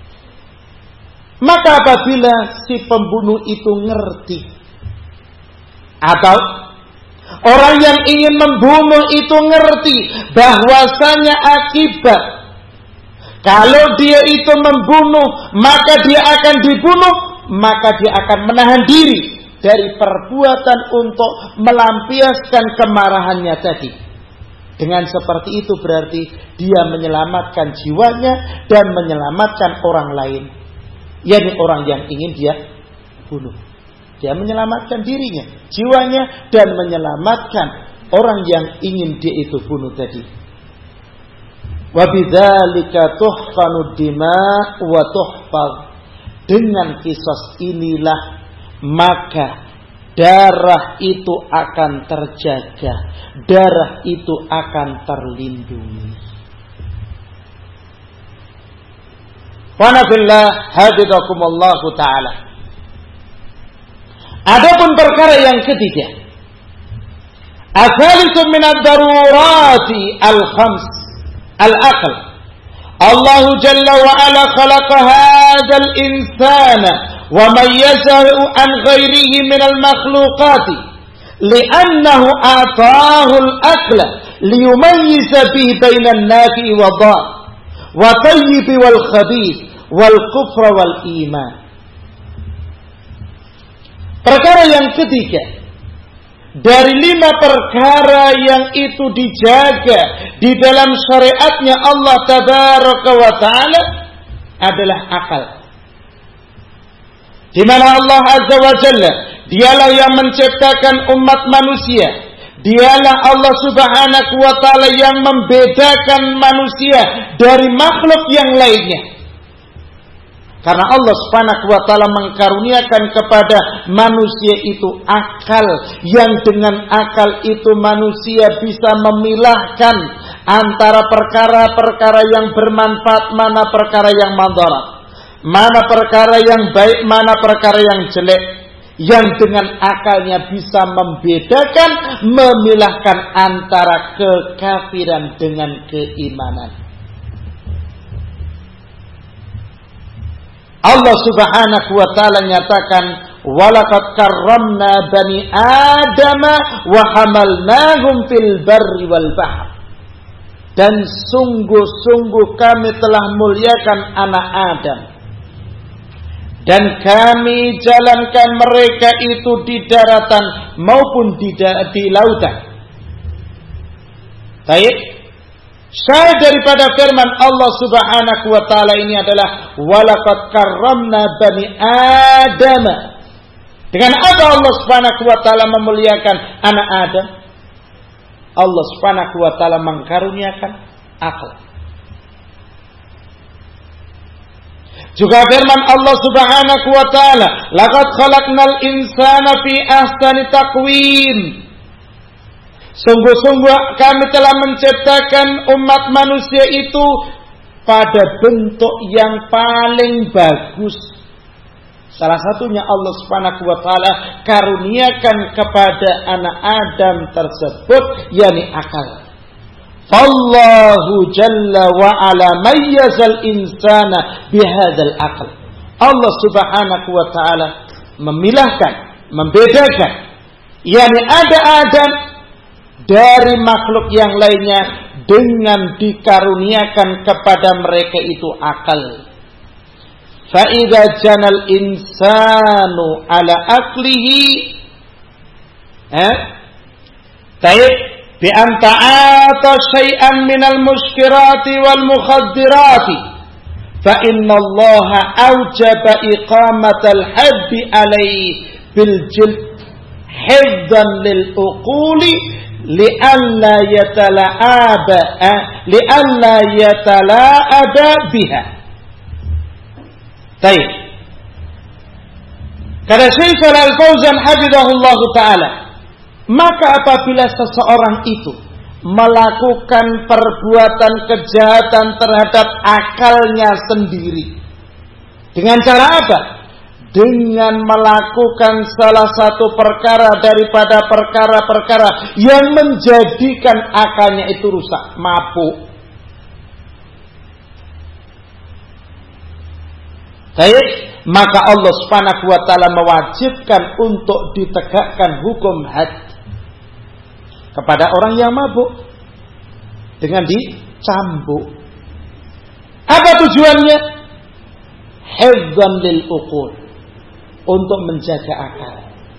Speaker 1: Maka apabila si pembunuh itu ngerti, atau orang yang ingin membunuh itu ngerti bahwasanya akibat kalau dia itu membunuh maka dia akan dibunuh, maka dia akan menahan diri dari perbuatan untuk melampiaskan kemarahannya tadi. Dengan seperti itu berarti dia menyelamatkan jiwanya dan menyelamatkan orang lain, yakni orang yang ingin dia bunuh. Dia menyelamatkan dirinya, jiwanya, dan menyelamatkan orang yang ingin dia itu bunuh tadi. Wa bidzalika tuhfanu dima' wa tuhfaz. Dengan kisah inilah maka darah itu akan terjaga, darah itu akan terlindungi. Wa nabillah hafizakumullah ta'ala. Adapun perkara yang ketiga, asalisu min ad-darurati al-khams al-aql. Allah Jalla wa Ala khalaqa hadzal insana wa mayyazahu an ghairihi min al-makhluqati li'annahu ataahu al-aqla liyumayyiza bihi baina an-nafi wa dhar wa tayyib wal khabith wal kufra wal iman. Perkara yang ketiga dari 5 perkara yang itu dijaga di dalam syariatnya Allah Tabaraka wa Ta'ala adalah akal. Di mana Allah Azza wa Jalla, dialah yang menciptakan umat manusia. Dialah Allah Subhanahu wa Ta'ala yang membedakan manusia dari makhluk yang lainnya. Karena Allah Subhanahu wa Ta'ala mengkaruniakan kepada manusia itu akal, yang dengan akal itu manusia bisa memilahkan antara perkara-perkara yang bermanfaat, mana perkara yang madarat, mana perkara yang baik, mana perkara yang jelek, yang dengan akalnya bisa membedakan, memilahkan antara kekafiran dengan keimanan. Allah Subhanahu wa Ta'ala nyatakan, walaqad karramna bani adama wa hamalnahum fil barri wal bahr. Dan sungguh-sungguh kami telah muliakan anak Adam, dan kami jalankan mereka itu di daratan maupun di lautan. Baik. Syahid daripada firman Allah Subhanahu wa Ta'ala ini adalah walaqad karramna bani Adam. Dengan apa Allah Subhanahu wa Ta'ala memuliakan anak Adam? Allah Subhanahu wa Ta'ala mengkaruniakan akal. Juga firman Allah Subhanahu wa Ta'ala, laqad khalaqnal insana fi ahsani taqwim. Sungguh-sungguh kami telah menciptakan umat manusia itu pada bentuk yang paling bagus. Salah satunya Allah Subhanahu wa Ta'ala karuniakan kepada anak Adam tersebut, yakni akal. Allahu Jalla wa Ala mayyazal insana bihadzal aql. Allah Subhanahu wa Ta'ala memilahkan, membedakan, yakni ada Adam dari makhluk yang lainnya dengan dikaruniakan kepada mereka itu akal. Fa idza janal insanu ala aqlihi taib bi an ta'ata syai'an minal muskirati wal mukhaddirati fa inna Allah awjaba iqamatal haddi alaihi bil jild hifdzan lil uquli li'alla yatala'aba biha. Baik. Kata Syekh Al-Fauzan hafizahullah ta'ala, maka apabila seseorang itu melakukan perbuatan kejahatan terhadap akalnya sendiri, dengan cara apa? Dengan melakukan salah satu perkara daripada perkara-perkara yang menjadikan akalnya itu rusak, mabuk. Baik, maka Allah Subhanahu wa Ta'ala mewajibkan untuk ditegakkan hukum had kepada orang yang mabuk dengan dicambuk. Apa tujuannya? Hifdzan lil uqul, untuk menjaga akal,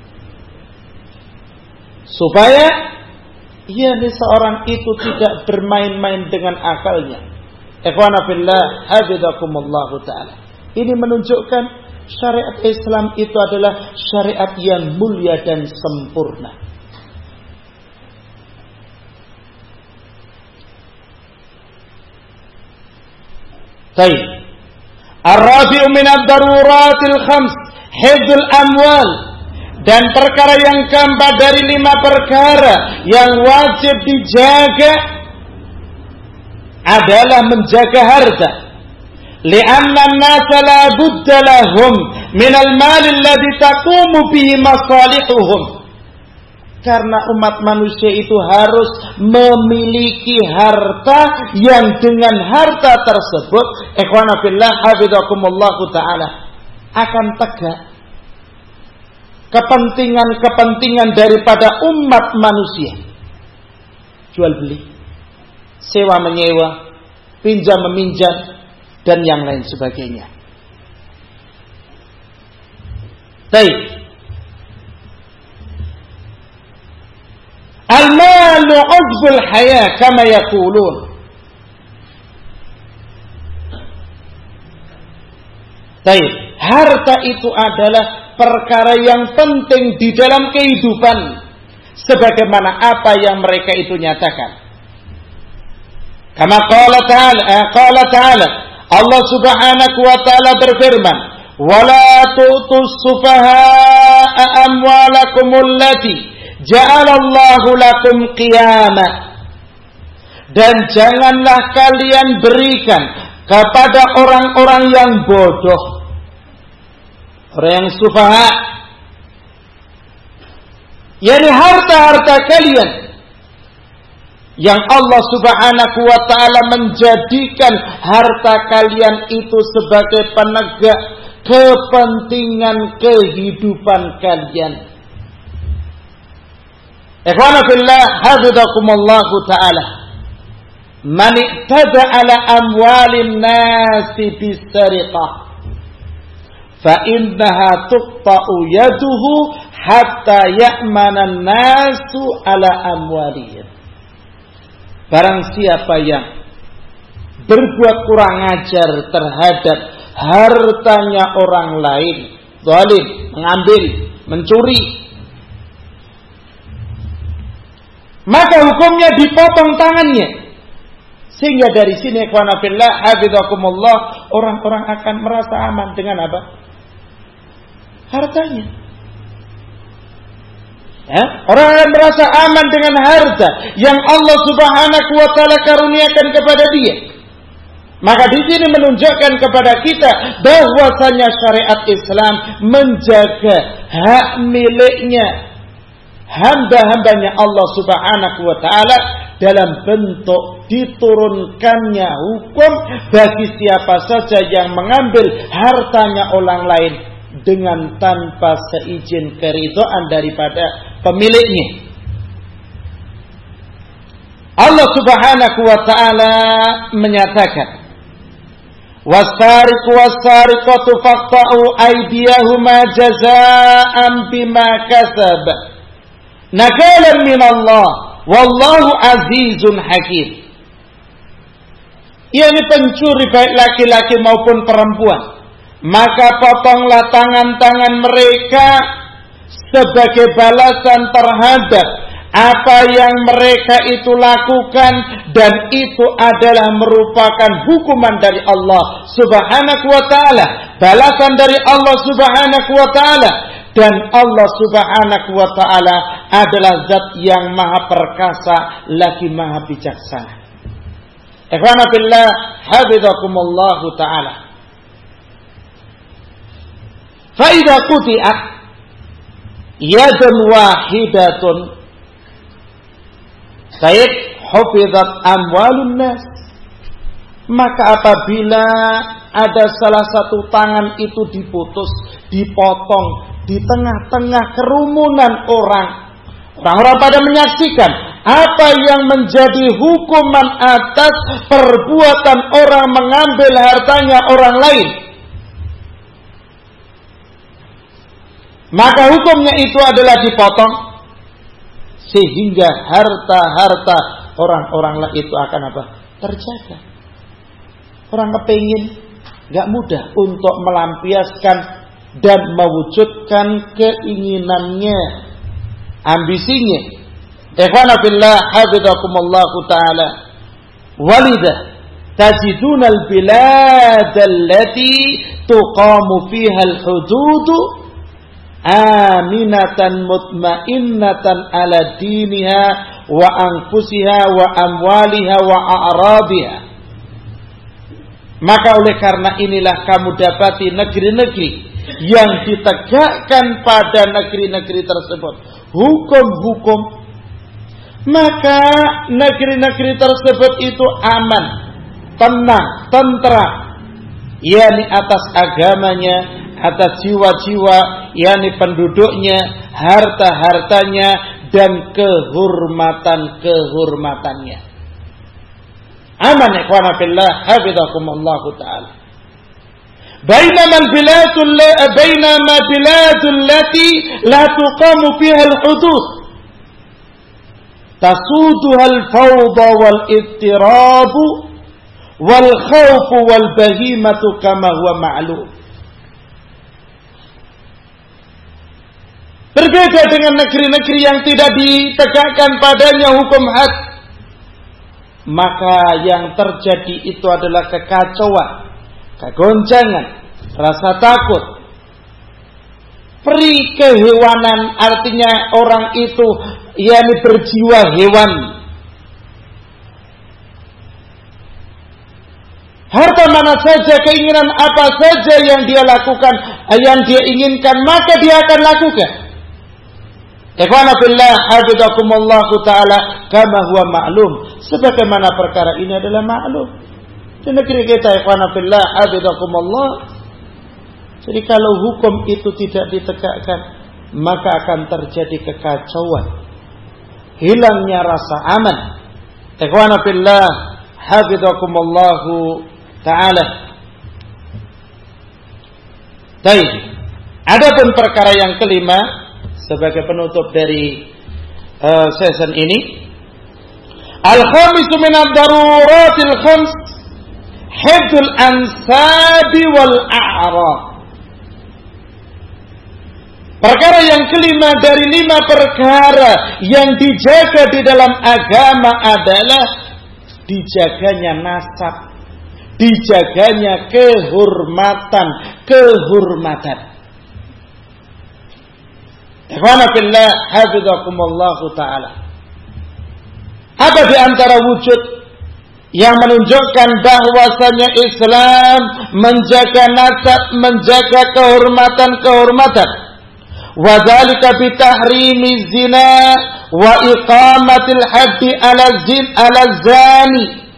Speaker 1: supaya seorang itu tidak bermain-main dengan akalnya. Ikhwana fillah, hafizakumullah ta'ala. Ini menunjukkan syariat Islam itu adalah syariat yang mulia dan sempurna. Baik. Ar-rabi'u min ad-daruratil khams hifdzul amwal, dan perkara yang keempat dari 5 perkara yang wajib dijaga adalah menjaga harta. Li'anna an-nasa la budda lahum min al-mal alladhi taqumu bihi masalihuhum. Karena umat manusia itu harus memiliki harta yang dengan harta tersebut, ikhwana fillah hafizakumullah ta'ala, akan tegak kepentingan-kepentingan daripada umat manusia. Jual beli, sewa menyewa, pinjam meminjam, dan yang lain sebagainya. Baik. kanzul haya kama yaqulun. Baik, harta itu adalah perkara yang penting di dalam kehidupan, sebagaimana apa yang mereka itu nyatakan. Kama qala ta'ala, Allah Subhanahu wa ta'ala berfirman, "Wala tu'tus sufaha'a amwalakumul lati ja'alallahu lakum qiyama." Dan janganlah kalian berikan kepada orang-orang yang bodoh, orang yang sufaha, yakni harta-harta kalian yang Allah Subhanahu wa ta'ala menjadikan harta kalian itu sebagai penegak kepentingan kehidupan kalian. Ikhwana fillah, hafizakumullahu ta'ala. Man i'tada ala amwalin nasi bisariqah fa innaha tuqta'u yaduhu hatta ya'mana an-nasu ala amwalihim. Barang siapa yang berbuat kurang ajar terhadap hartanya orang lain, zalim, mengambil, mencuri, maka hukumnya dipotong tangannya. Sehingga dari sini ikhwana fillah hafizakumullah, orang-orang akan merasa aman dengan apa? Hartanya. Ya, orang akan merasa aman dengan harta yang Allah Subhanahu wa ta'ala karuniakan kepada dia. Maka di sini menunjukkan kepada kita bahwasanya syariat Islam menjaga hak miliknya hamba-hambanya Allah Subhanahu wa ta'ala dalam bentuk diturunkannya hukum bagi siapa saja yang mengambil hartanya orang lain dengan tanpa seizin keridhaan daripada pemiliknya. Allah Subhanahu wa ta'ala menyatakan, "Wasariqu wasariqatu faqta'u aydiyahuma jazaa'an bima kasab nakalan min Allah wallahu azizun hakim." Ia ini pencuri baik laki-laki maupun perempuan, maka potonglah tangan-tangan mereka sebagai balasan terhadap apa yang mereka itu lakukan, dan itu adalah merupakan hukuman dari Allah Subhanahu wa ta'ala, balasan dari Allah Subhanahu wa ta'ala. Dan Allah Subhanahu wa ta'ala adalah zat yang maha perkasa lagi maha bijaksana. Ikhwana fillah hafizakumullahu ta'ala. Fa idza quti'at yadun wahidatun baik hufizat amwalun nas, maka apabila ada salah satu tangan itu diputus, dipotong di tengah-tengah kerumunan orang-orang pada menyaksikan apa yang menjadi hukuman atas perbuatan orang mengambil hartanya orang lain, maka hukumnya itu adalah dipotong, sehingga harta-harta orang-orang lain itu akan apa? Terjaga. Orang kepingin gak mudah untuk melampiaskan dan mewujudkan keinginannya, ambisinya. Ikhwana fillah hafizakumullahu ta'ala. Walidha tajiduna al-bilad allati tuqamu fiha al-hududu aminatan mutmainnatan ala diniha wa anfusiha wa amwaliha wa a'rabiha. Maka oleh karena inilah kamu dapati negeri-negeri yang ditegakkan pada negeri-negeri tersebut hukum-hukum, maka negeri-negeri tersebut itu aman, tenang, tentram, yakni atas agamanya, atas jiwa-jiwa, yakni penduduknya, harta-hartanya, dan kehormatan-kehormatannya. Aman ikhwana fillah hafizakumullahu ta'ala. Bainama biladul lati la tuqamu fiha al-hudud. tasuduhal fawda wal ittirabu wal khawfu wal bahimatu kama huwa ma'lum. Berbeda dengan negeri-negeri yang tidak ditegakkan padanya hukum had, maka yang terjadi itu adalah kekacauan, kegoncangan, rasa takut, peri kehewanan, artinya orang itu yakni berjiwa hewan. Harta mana saja, keinginan apa saja yang dia lakukan, yang dia inginkan, maka dia akan lakukan. Ikhwana fillah, hafizakumullah ta'ala, kama huwa ma'lum. Sebagaimana perkara ini adalah maklum di negeri kita, ikhwana fillah, hafizakumullah. Jadi kalau hukum itu tidak ditegakkan, maka akan terjadi kekacauan, hilangnya rasa aman. Ikhwana fillah, hafizakumullah ta'ala. Baik. Adapun perkara yang kelima sebagai penutup dari season ini, al-khamisu min ad-daruratil khams hifdzul ansabi wal a'rad. Perkara yang kelima dari 5 perkara yang dijaga di dalam agama adalah dijaganya nasab, dijaganya kehormatan. Ikhwana fillah, hafizakumullahu ta'ala. Apa di antara wujud yang menunjukkan bahwasanya Islam menjaga nasab, menjaga kehormatan. Wa dzalika bi tahrimi zina wa iqamatil haddi ala zani.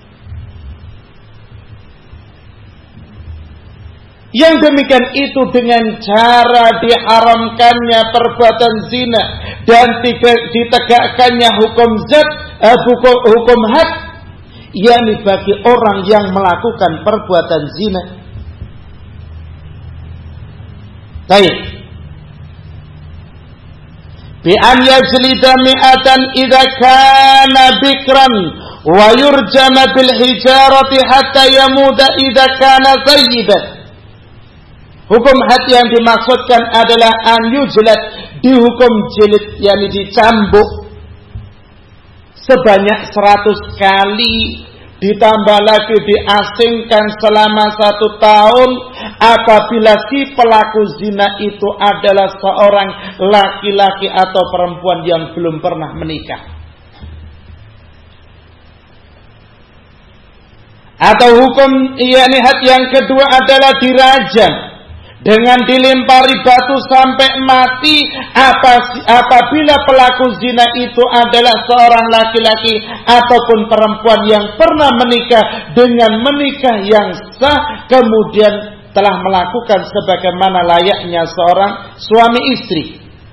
Speaker 1: Yang demikian itu dengan cara diharamkannya perbuatan zina dan ditegakkannya hukum had, yakni bagi orang yang melakukan perbuatan zina. Baik. Bi an yajlida mi'atan idza kana bikran wa yurjama bil hijarati hatta yamuda idza kana sayyiban. Hukum had yang dimaksudkan adalah an yujlad, dihukum jilid, yakni dicambuk sebanyak 100 kali, ditambah lagi diasingkan selama 1 tahun apabila si pelaku zina itu adalah seorang laki-laki atau perempuan yang belum pernah menikah. Atau hukum yakni had yang kedua adalah dirajam dengan dilempari batu sampai mati apabila pelaku zina itu adalah seorang laki-laki ataupun perempuan yang pernah menikah dengan menikah yang sah, kemudian telah melakukan sebagaimana layaknya seorang suami istri.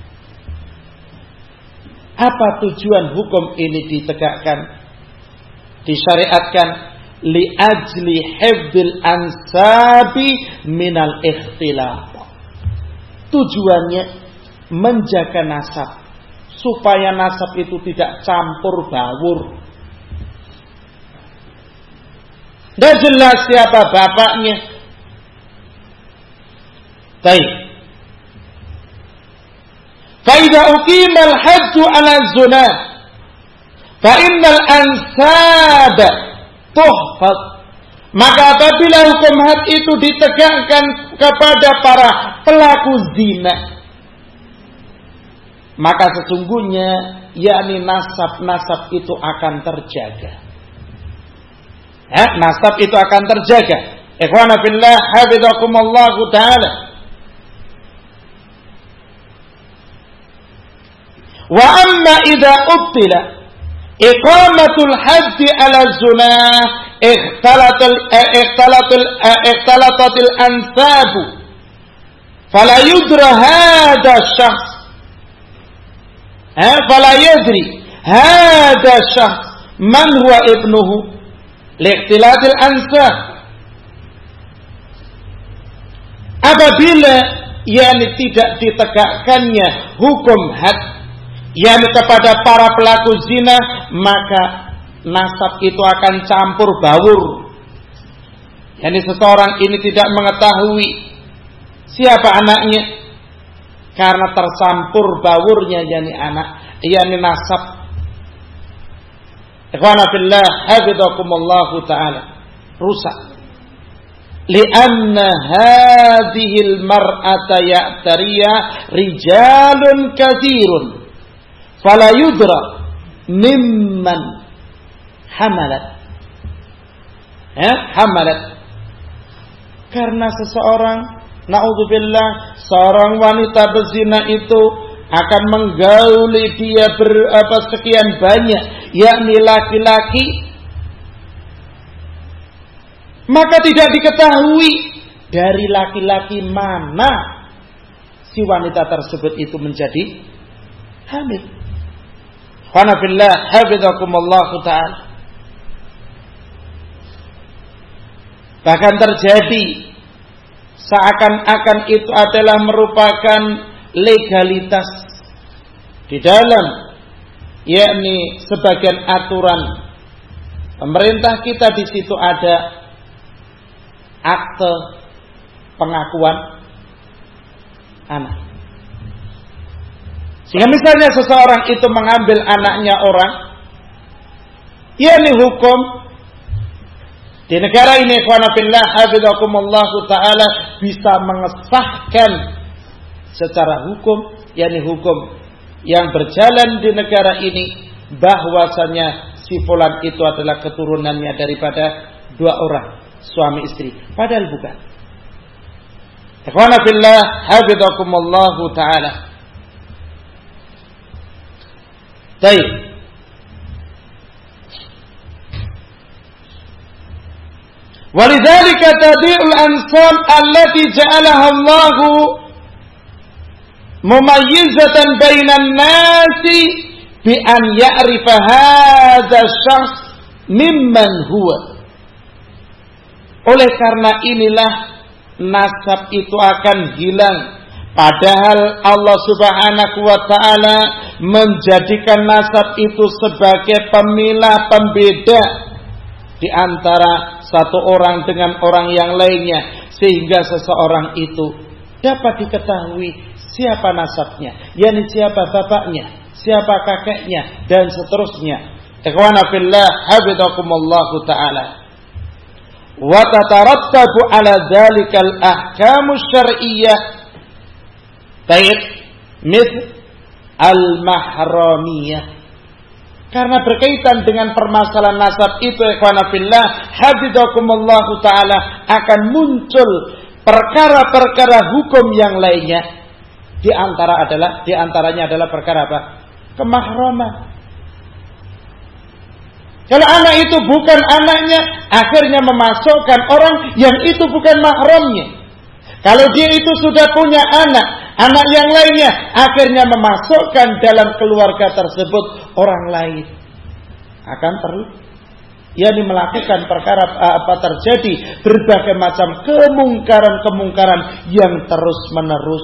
Speaker 1: Apa tujuan hukum ini ditegakkan, disyariatkan? Li'ajli hifdzil ansabi minal ikhtilaf. Tujuannya menjaga nasab, supaya nasab itu tidak campur baur. Dan jelas siapa bapaknya. Baik. Fa idza uqimal haddu 'ala zina fa innal ansaba tuhfaz. Maka apabila hukum had itu ditegakkan kepada para pelaku zina, maka sesungguhnya yakni nasab itu akan terjaga. Nasab itu akan terjaga. Ikhwana fillah, hafizakumullahu ta'ala. Wa amma idza ubtila iqamatul haddi ala zina ikhtalatil ansabu fala yudra hadha syakhs fala yadri hadha syakhs man huwa ibnuhu liikhtilatil ansab. Apabila yakni tidak ditegakkannya hukum had yang kepada para pelaku zina, maka nasab itu akan campur baur. Yani seseorang ini tidak mengetahui siapa anaknya karena tercampur baurnya yani anak, yani nasab. Ikhwana fillah, hafizakumullahu ta'ala, rusak. Lianna hadhil mar'ata ya'tariya rijalun kathirun fala yudra mimman hamalat. Hamalat. Karena seseorang, na'udzubillah, seorang wanita berzina itu akan menggauli dia sekian banyak, yakni laki-laki, maka tidak diketahui dari laki-laki mana si wanita tersebut itu menjadi hamil. Qanafillah, hafizakumullahu ta'ala. Bahkan terjadi seakan-akan itu adalah merupakan legalitas di dalam, yakni sebagian aturan pemerintah kita. Di situ ada akte pengakuan anak. Sehingga misalnya seseorang itu mengambil anaknya orang, yakni hukum di negara ini, ikhwana fillah, hafizakumullahu ta'ala, bisa mengesahkan secara hukum, yakni hukum yang berjalan di negara ini, bahwasanya si fulan itu adalah keturunannya daripada dua orang suami istri, padahal bukan. Ikhwana fillah, hafizakumullahu ta'ala. Baik. ولذلك تضيع الأنساب التي جعلها الله مميزة بين الناس بأن يعرف هذا الشخص ممن هو. Oleh karena inilah nasab itu akan hilang, padahal Allah Subhanahu wa ta'ala menjadikan nasab itu sebagai pemilah pembeda di antara satu orang dengan orang yang lainnya, sehingga seseorang itu dapat diketahui siapa nasabnya, yakni siapa bapaknya, siapa kakeknya, dan seterusnya. Ikhwana fillah, hafizakumullahu ta'ala. Wa tatarattabu ala dzalikal ahkamus syar'iyyah, baik mithl al-mahramiyah. Karena berkaitan dengan permasalahan nasab itu, ikhwana fillah, hafizakumullahu ta'ala, akan muncul perkara-perkara hukum yang lainnya. Di antaranya adalah perkara apa? Kemahraman. Kalau anak itu bukan anaknya, akhirnya memasukkan orang yang itu bukan mahramnya. Kalau dia itu sudah punya anak yang lainnya, akhirnya memasukkan dalam keluarga tersebut orang lain, akan yakni melakukan perkara terjadi berbagai macam kemungkaran-kemungkaran yang terus menerus.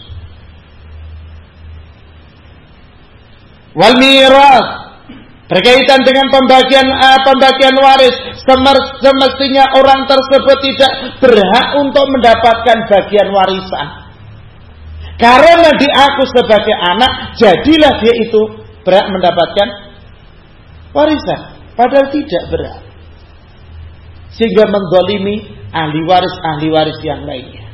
Speaker 1: Wal miras, berkaitan dengan pembagian waris, semestinya orang tersebut tidak berhak untuk mendapatkan bagian warisan. Karena diaku sebagai anak, jadilah dia itu berhak mendapatkan warisan, padahal tidak berhak. Sehingga menzalimi ahli waris yang lainnya.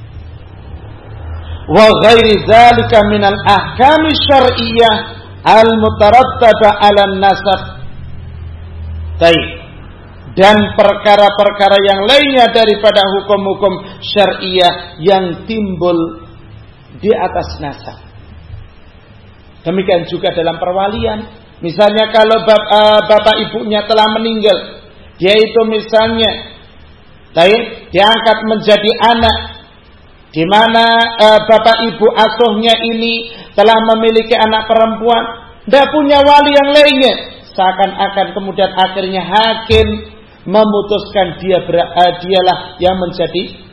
Speaker 1: Wa ghairi dzalika minal ahkami syar'iyyah al-mutarattabah 'alan nasab. Baik. Dan perkara-perkara yang lainnya daripada hukum-hukum syar'iyyah yang timbul di atas nasab. Demikian juga dalam perwalian. Misalnya kalau bapak ibunya telah meninggal, dia itu misalnya diangkat menjadi anak, di mana bapak ibu asuhnya ini telah memiliki anak perempuan, tidak punya wali yang lainnya, seakan-akan kemudian akhirnya hakim memutuskan dialah yang menjadi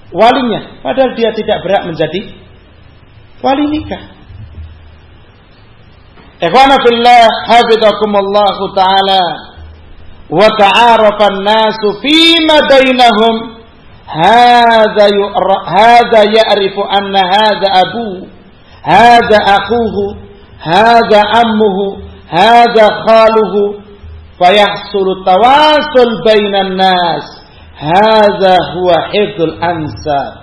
Speaker 1: walinya, padahal dia tidak berhak menjadi wali nikah. Ikhwana fillah, hafizakumullah ta'ala. Wa ta'arafa an-nasu fima bainahum. Hadza ya'rifu anna hadza abuhu, hadza akhuhu, hadza ammuhu, hadza khaluhu. Fayahsulu tawasul bainan nas. Hadza huwa hifdzul ansab.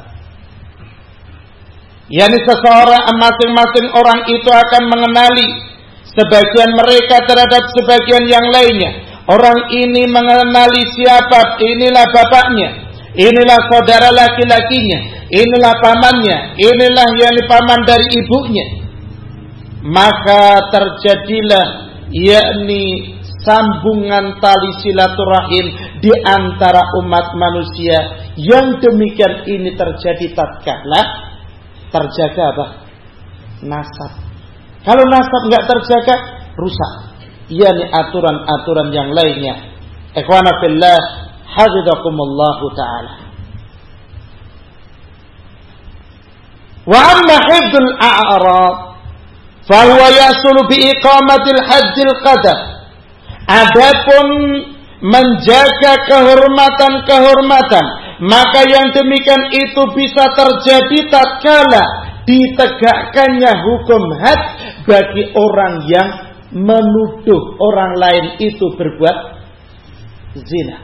Speaker 1: Yani seseorang, masing-masing orang itu akan mengenali sebagian mereka terhadap sebagian yang lainnya. Orang ini mengenali siapa, inilah bapaknya, inilah saudara laki-lakinya, inilah pamannya, inilah yang paman dari ibunya. Maka terjadilah yakni sambungan tali silaturahim di antara umat manusia. Yang demikian ini terjadi tatkala terjaga apa? Nasab. Kalau nasab enggak terjaga, rusak. Yani aturan-aturan yang lainnya. Ikhwana fillah, hafizakumullah ta'ala. Wa amma hifdzul a'rad fa huwa yasulu bi iqamatil hajjil qadar. Adapun menjaga kehormatan-kehormatan, maka yang demikian itu bisa terjadi tatkala ditegakkannya hukum had bagi orang yang menuduh orang lain itu berbuat zina.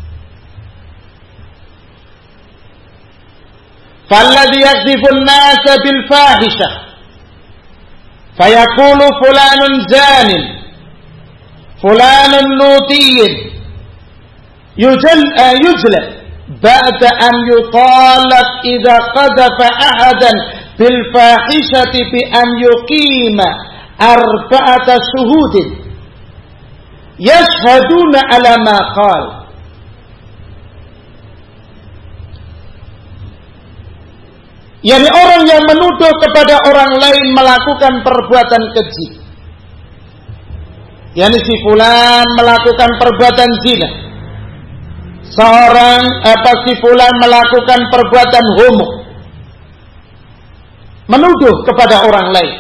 Speaker 1: Falladhi yakdzifun nasa bil fahisha fayaqulu fulanun zanin, fulanun lutiyin, yujla بعد أن يطالب إذا قذف أحدا بالفاحشة بأن يقيم 4 شهود يشهدون على ما قال. Yani orang yang menuduh kepada orang lain melakukan perbuatan keji. Yani si fulan melakukan perbuatan zina. Seorang si fulan melakukan perbuatan homo, menuduh kepada orang lain.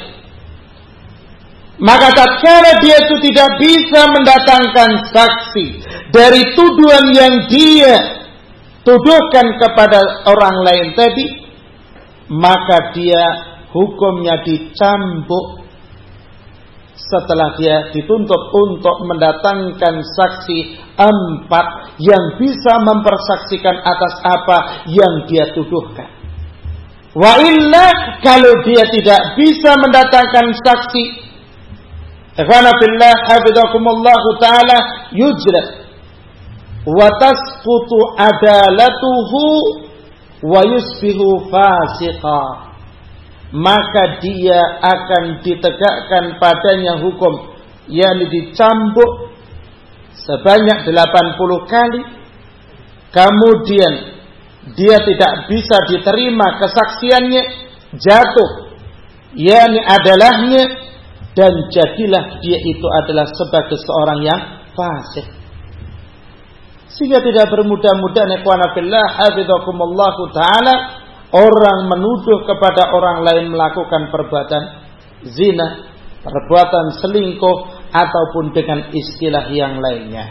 Speaker 1: Maka tatkala dia itu tidak bisa mendatangkan saksi dari tuduhan yang dia tuduhkan kepada orang lain tadi, maka dia hukumnya dicambuk setelah dia dituntut untuk mendatangkan saksi 4 yang bisa mempersaksikan atas apa yang dia tuduhkan. Wa illa, kalau dia tidak bisa mendatangkan saksi, ikhwana fillah hafizakumullah ta'ala, yujra wa tasqutu adalatuhu wa yusbihu fasiqa. Maka dia akan ditegakkan padanya hukum, yakni dicambuk sebanyak 80 kali. Kemudian dia tidak bisa diterima kesaksiannya, jatuh yakni adalahnya, dan jadilah dia itu adalah sebagai seorang yang fasik. Sehingga tidak bermudah-mudahan ikhwana fillah hafizakumullah ta'ala orang menuduh kepada orang lain melakukan perbuatan zina, perbuatan selingkuh, ataupun dengan istilah yang lainnya.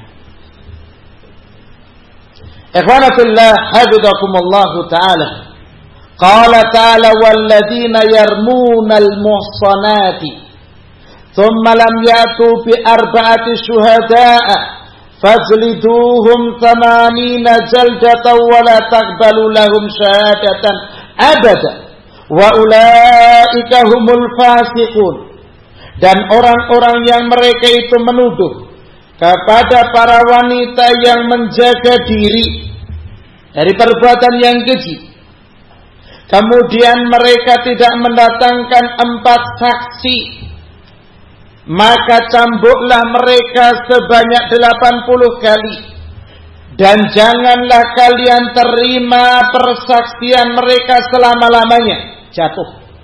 Speaker 1: Ikhwana fillah hafizakumullah ta'ala. Qala ta'ala walladzina yarmunal muhsanati thumma lam yatu bi 4 syuhada'a fajliduhum 80 jaldatan wa la taqbalu lahum syahadatan abada wa ulaika humul fasiqun. Dan orang-orang yang mereka itu menuduh kepada para wanita yang menjaga diri dari perbuatan yang keji, kemudian mereka tidak mendatangkan 4 saksi, maka cambuklah mereka sebanyak 80 kali. Dan janganlah kalian terima persaksian mereka selama-lamanya. Jatuh.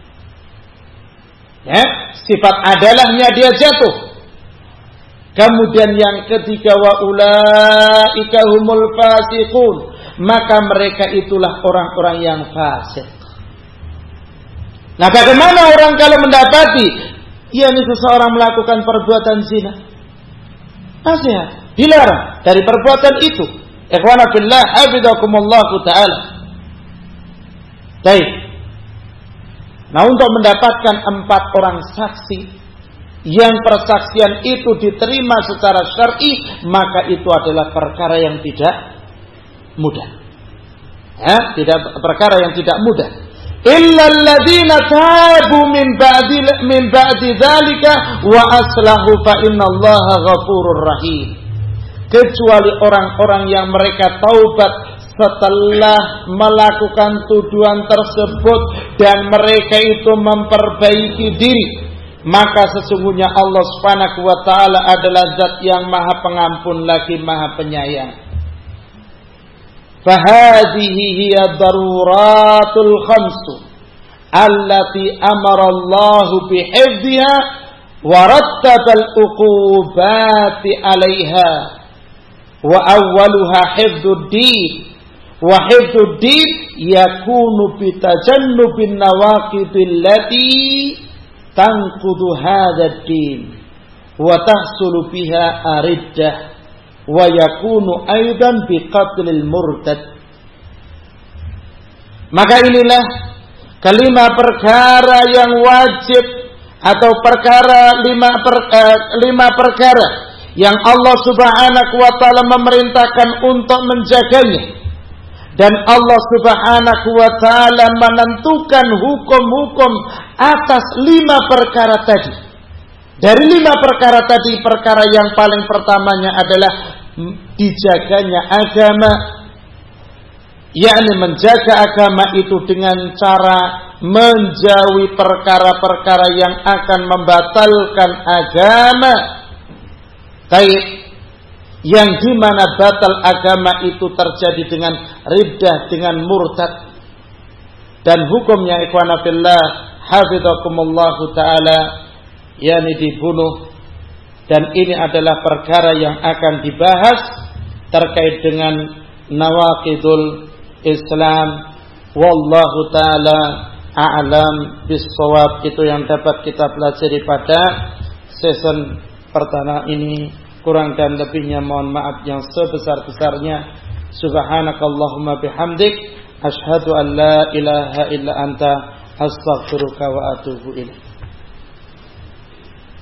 Speaker 1: Ya, sifat adalahnya dia jatuh. Kemudian yang ketiga, wa ulaika humul fasiqun, maka mereka itulah orang-orang yang fasik. Nah, bagaimana orang kalau mendapati yakni seseorang melakukan perbuatan zina, nasihat, dilarang dari perbuatan itu. Ikhwana fillah, hafizakumullah taala. Baik. Nah, untuk mendapatkan 4 orang saksi yang persaksian itu diterima secara syar'i, maka itu adalah perkara yang tidak mudah. Tidak perkara yang tidak mudah. Illa alladziina taabu min ba'di dzalika wa aslahu fa innallaha ghafurur rahim. Kecuali orang-orang yang mereka taubat setelah melakukan tuduhan tersebut dan mereka itu memperbaiki diri, maka sesungguhnya Allah Subhanahu wa taala adalah zat yang Maha Pengampun lagi Maha Penyayang. Fahadhihi hiya daruratul khamsu allati amara Allah bihifdhiha wa rattaba al-uqubati 'alayha wa awwaluha hifdzud din. Wa hifdzud din yakunu bi tajannubin nawaqidil lati tanqudu hadzal din wa tahsulu biha ariddah wa yakunu aidan bi qatlil murtad. Maka inilah kelima perkara yang wajib atau lima perkara yang Allah Subhanahu wa taala memerintahkan untuk menjaganya. Dan Allah Subhanahu wa taala menentukan hukum-hukum atas 5 perkara tadi. Dari 5 perkara tadi, perkara yang paling pertamanya adalah dijaganya agama, yakni menjaga agama itu dengan cara menjauhi perkara-perkara yang akan membatalkan agama. Baik, yang dimana batal agama itu terjadi dengan riddah, dengan murtad. Dan hukumnya ikhwana fillah, hafizakumullahu ta'ala, yakni dibunuh. Dan ini adalah perkara yang akan dibahas terkait dengan nawaqidul Islam. Wallahu ta'ala a'lam bis-shawab. Itu yang dapat kita pelajari pada season pertama ini. Kurang dan lebihnya mohon maaf yang sebesar-besarnya. Subhanakallahumma bihamdik, asyhadu an la ilaha illa anta, astaghfiruka wa atubu ilaik.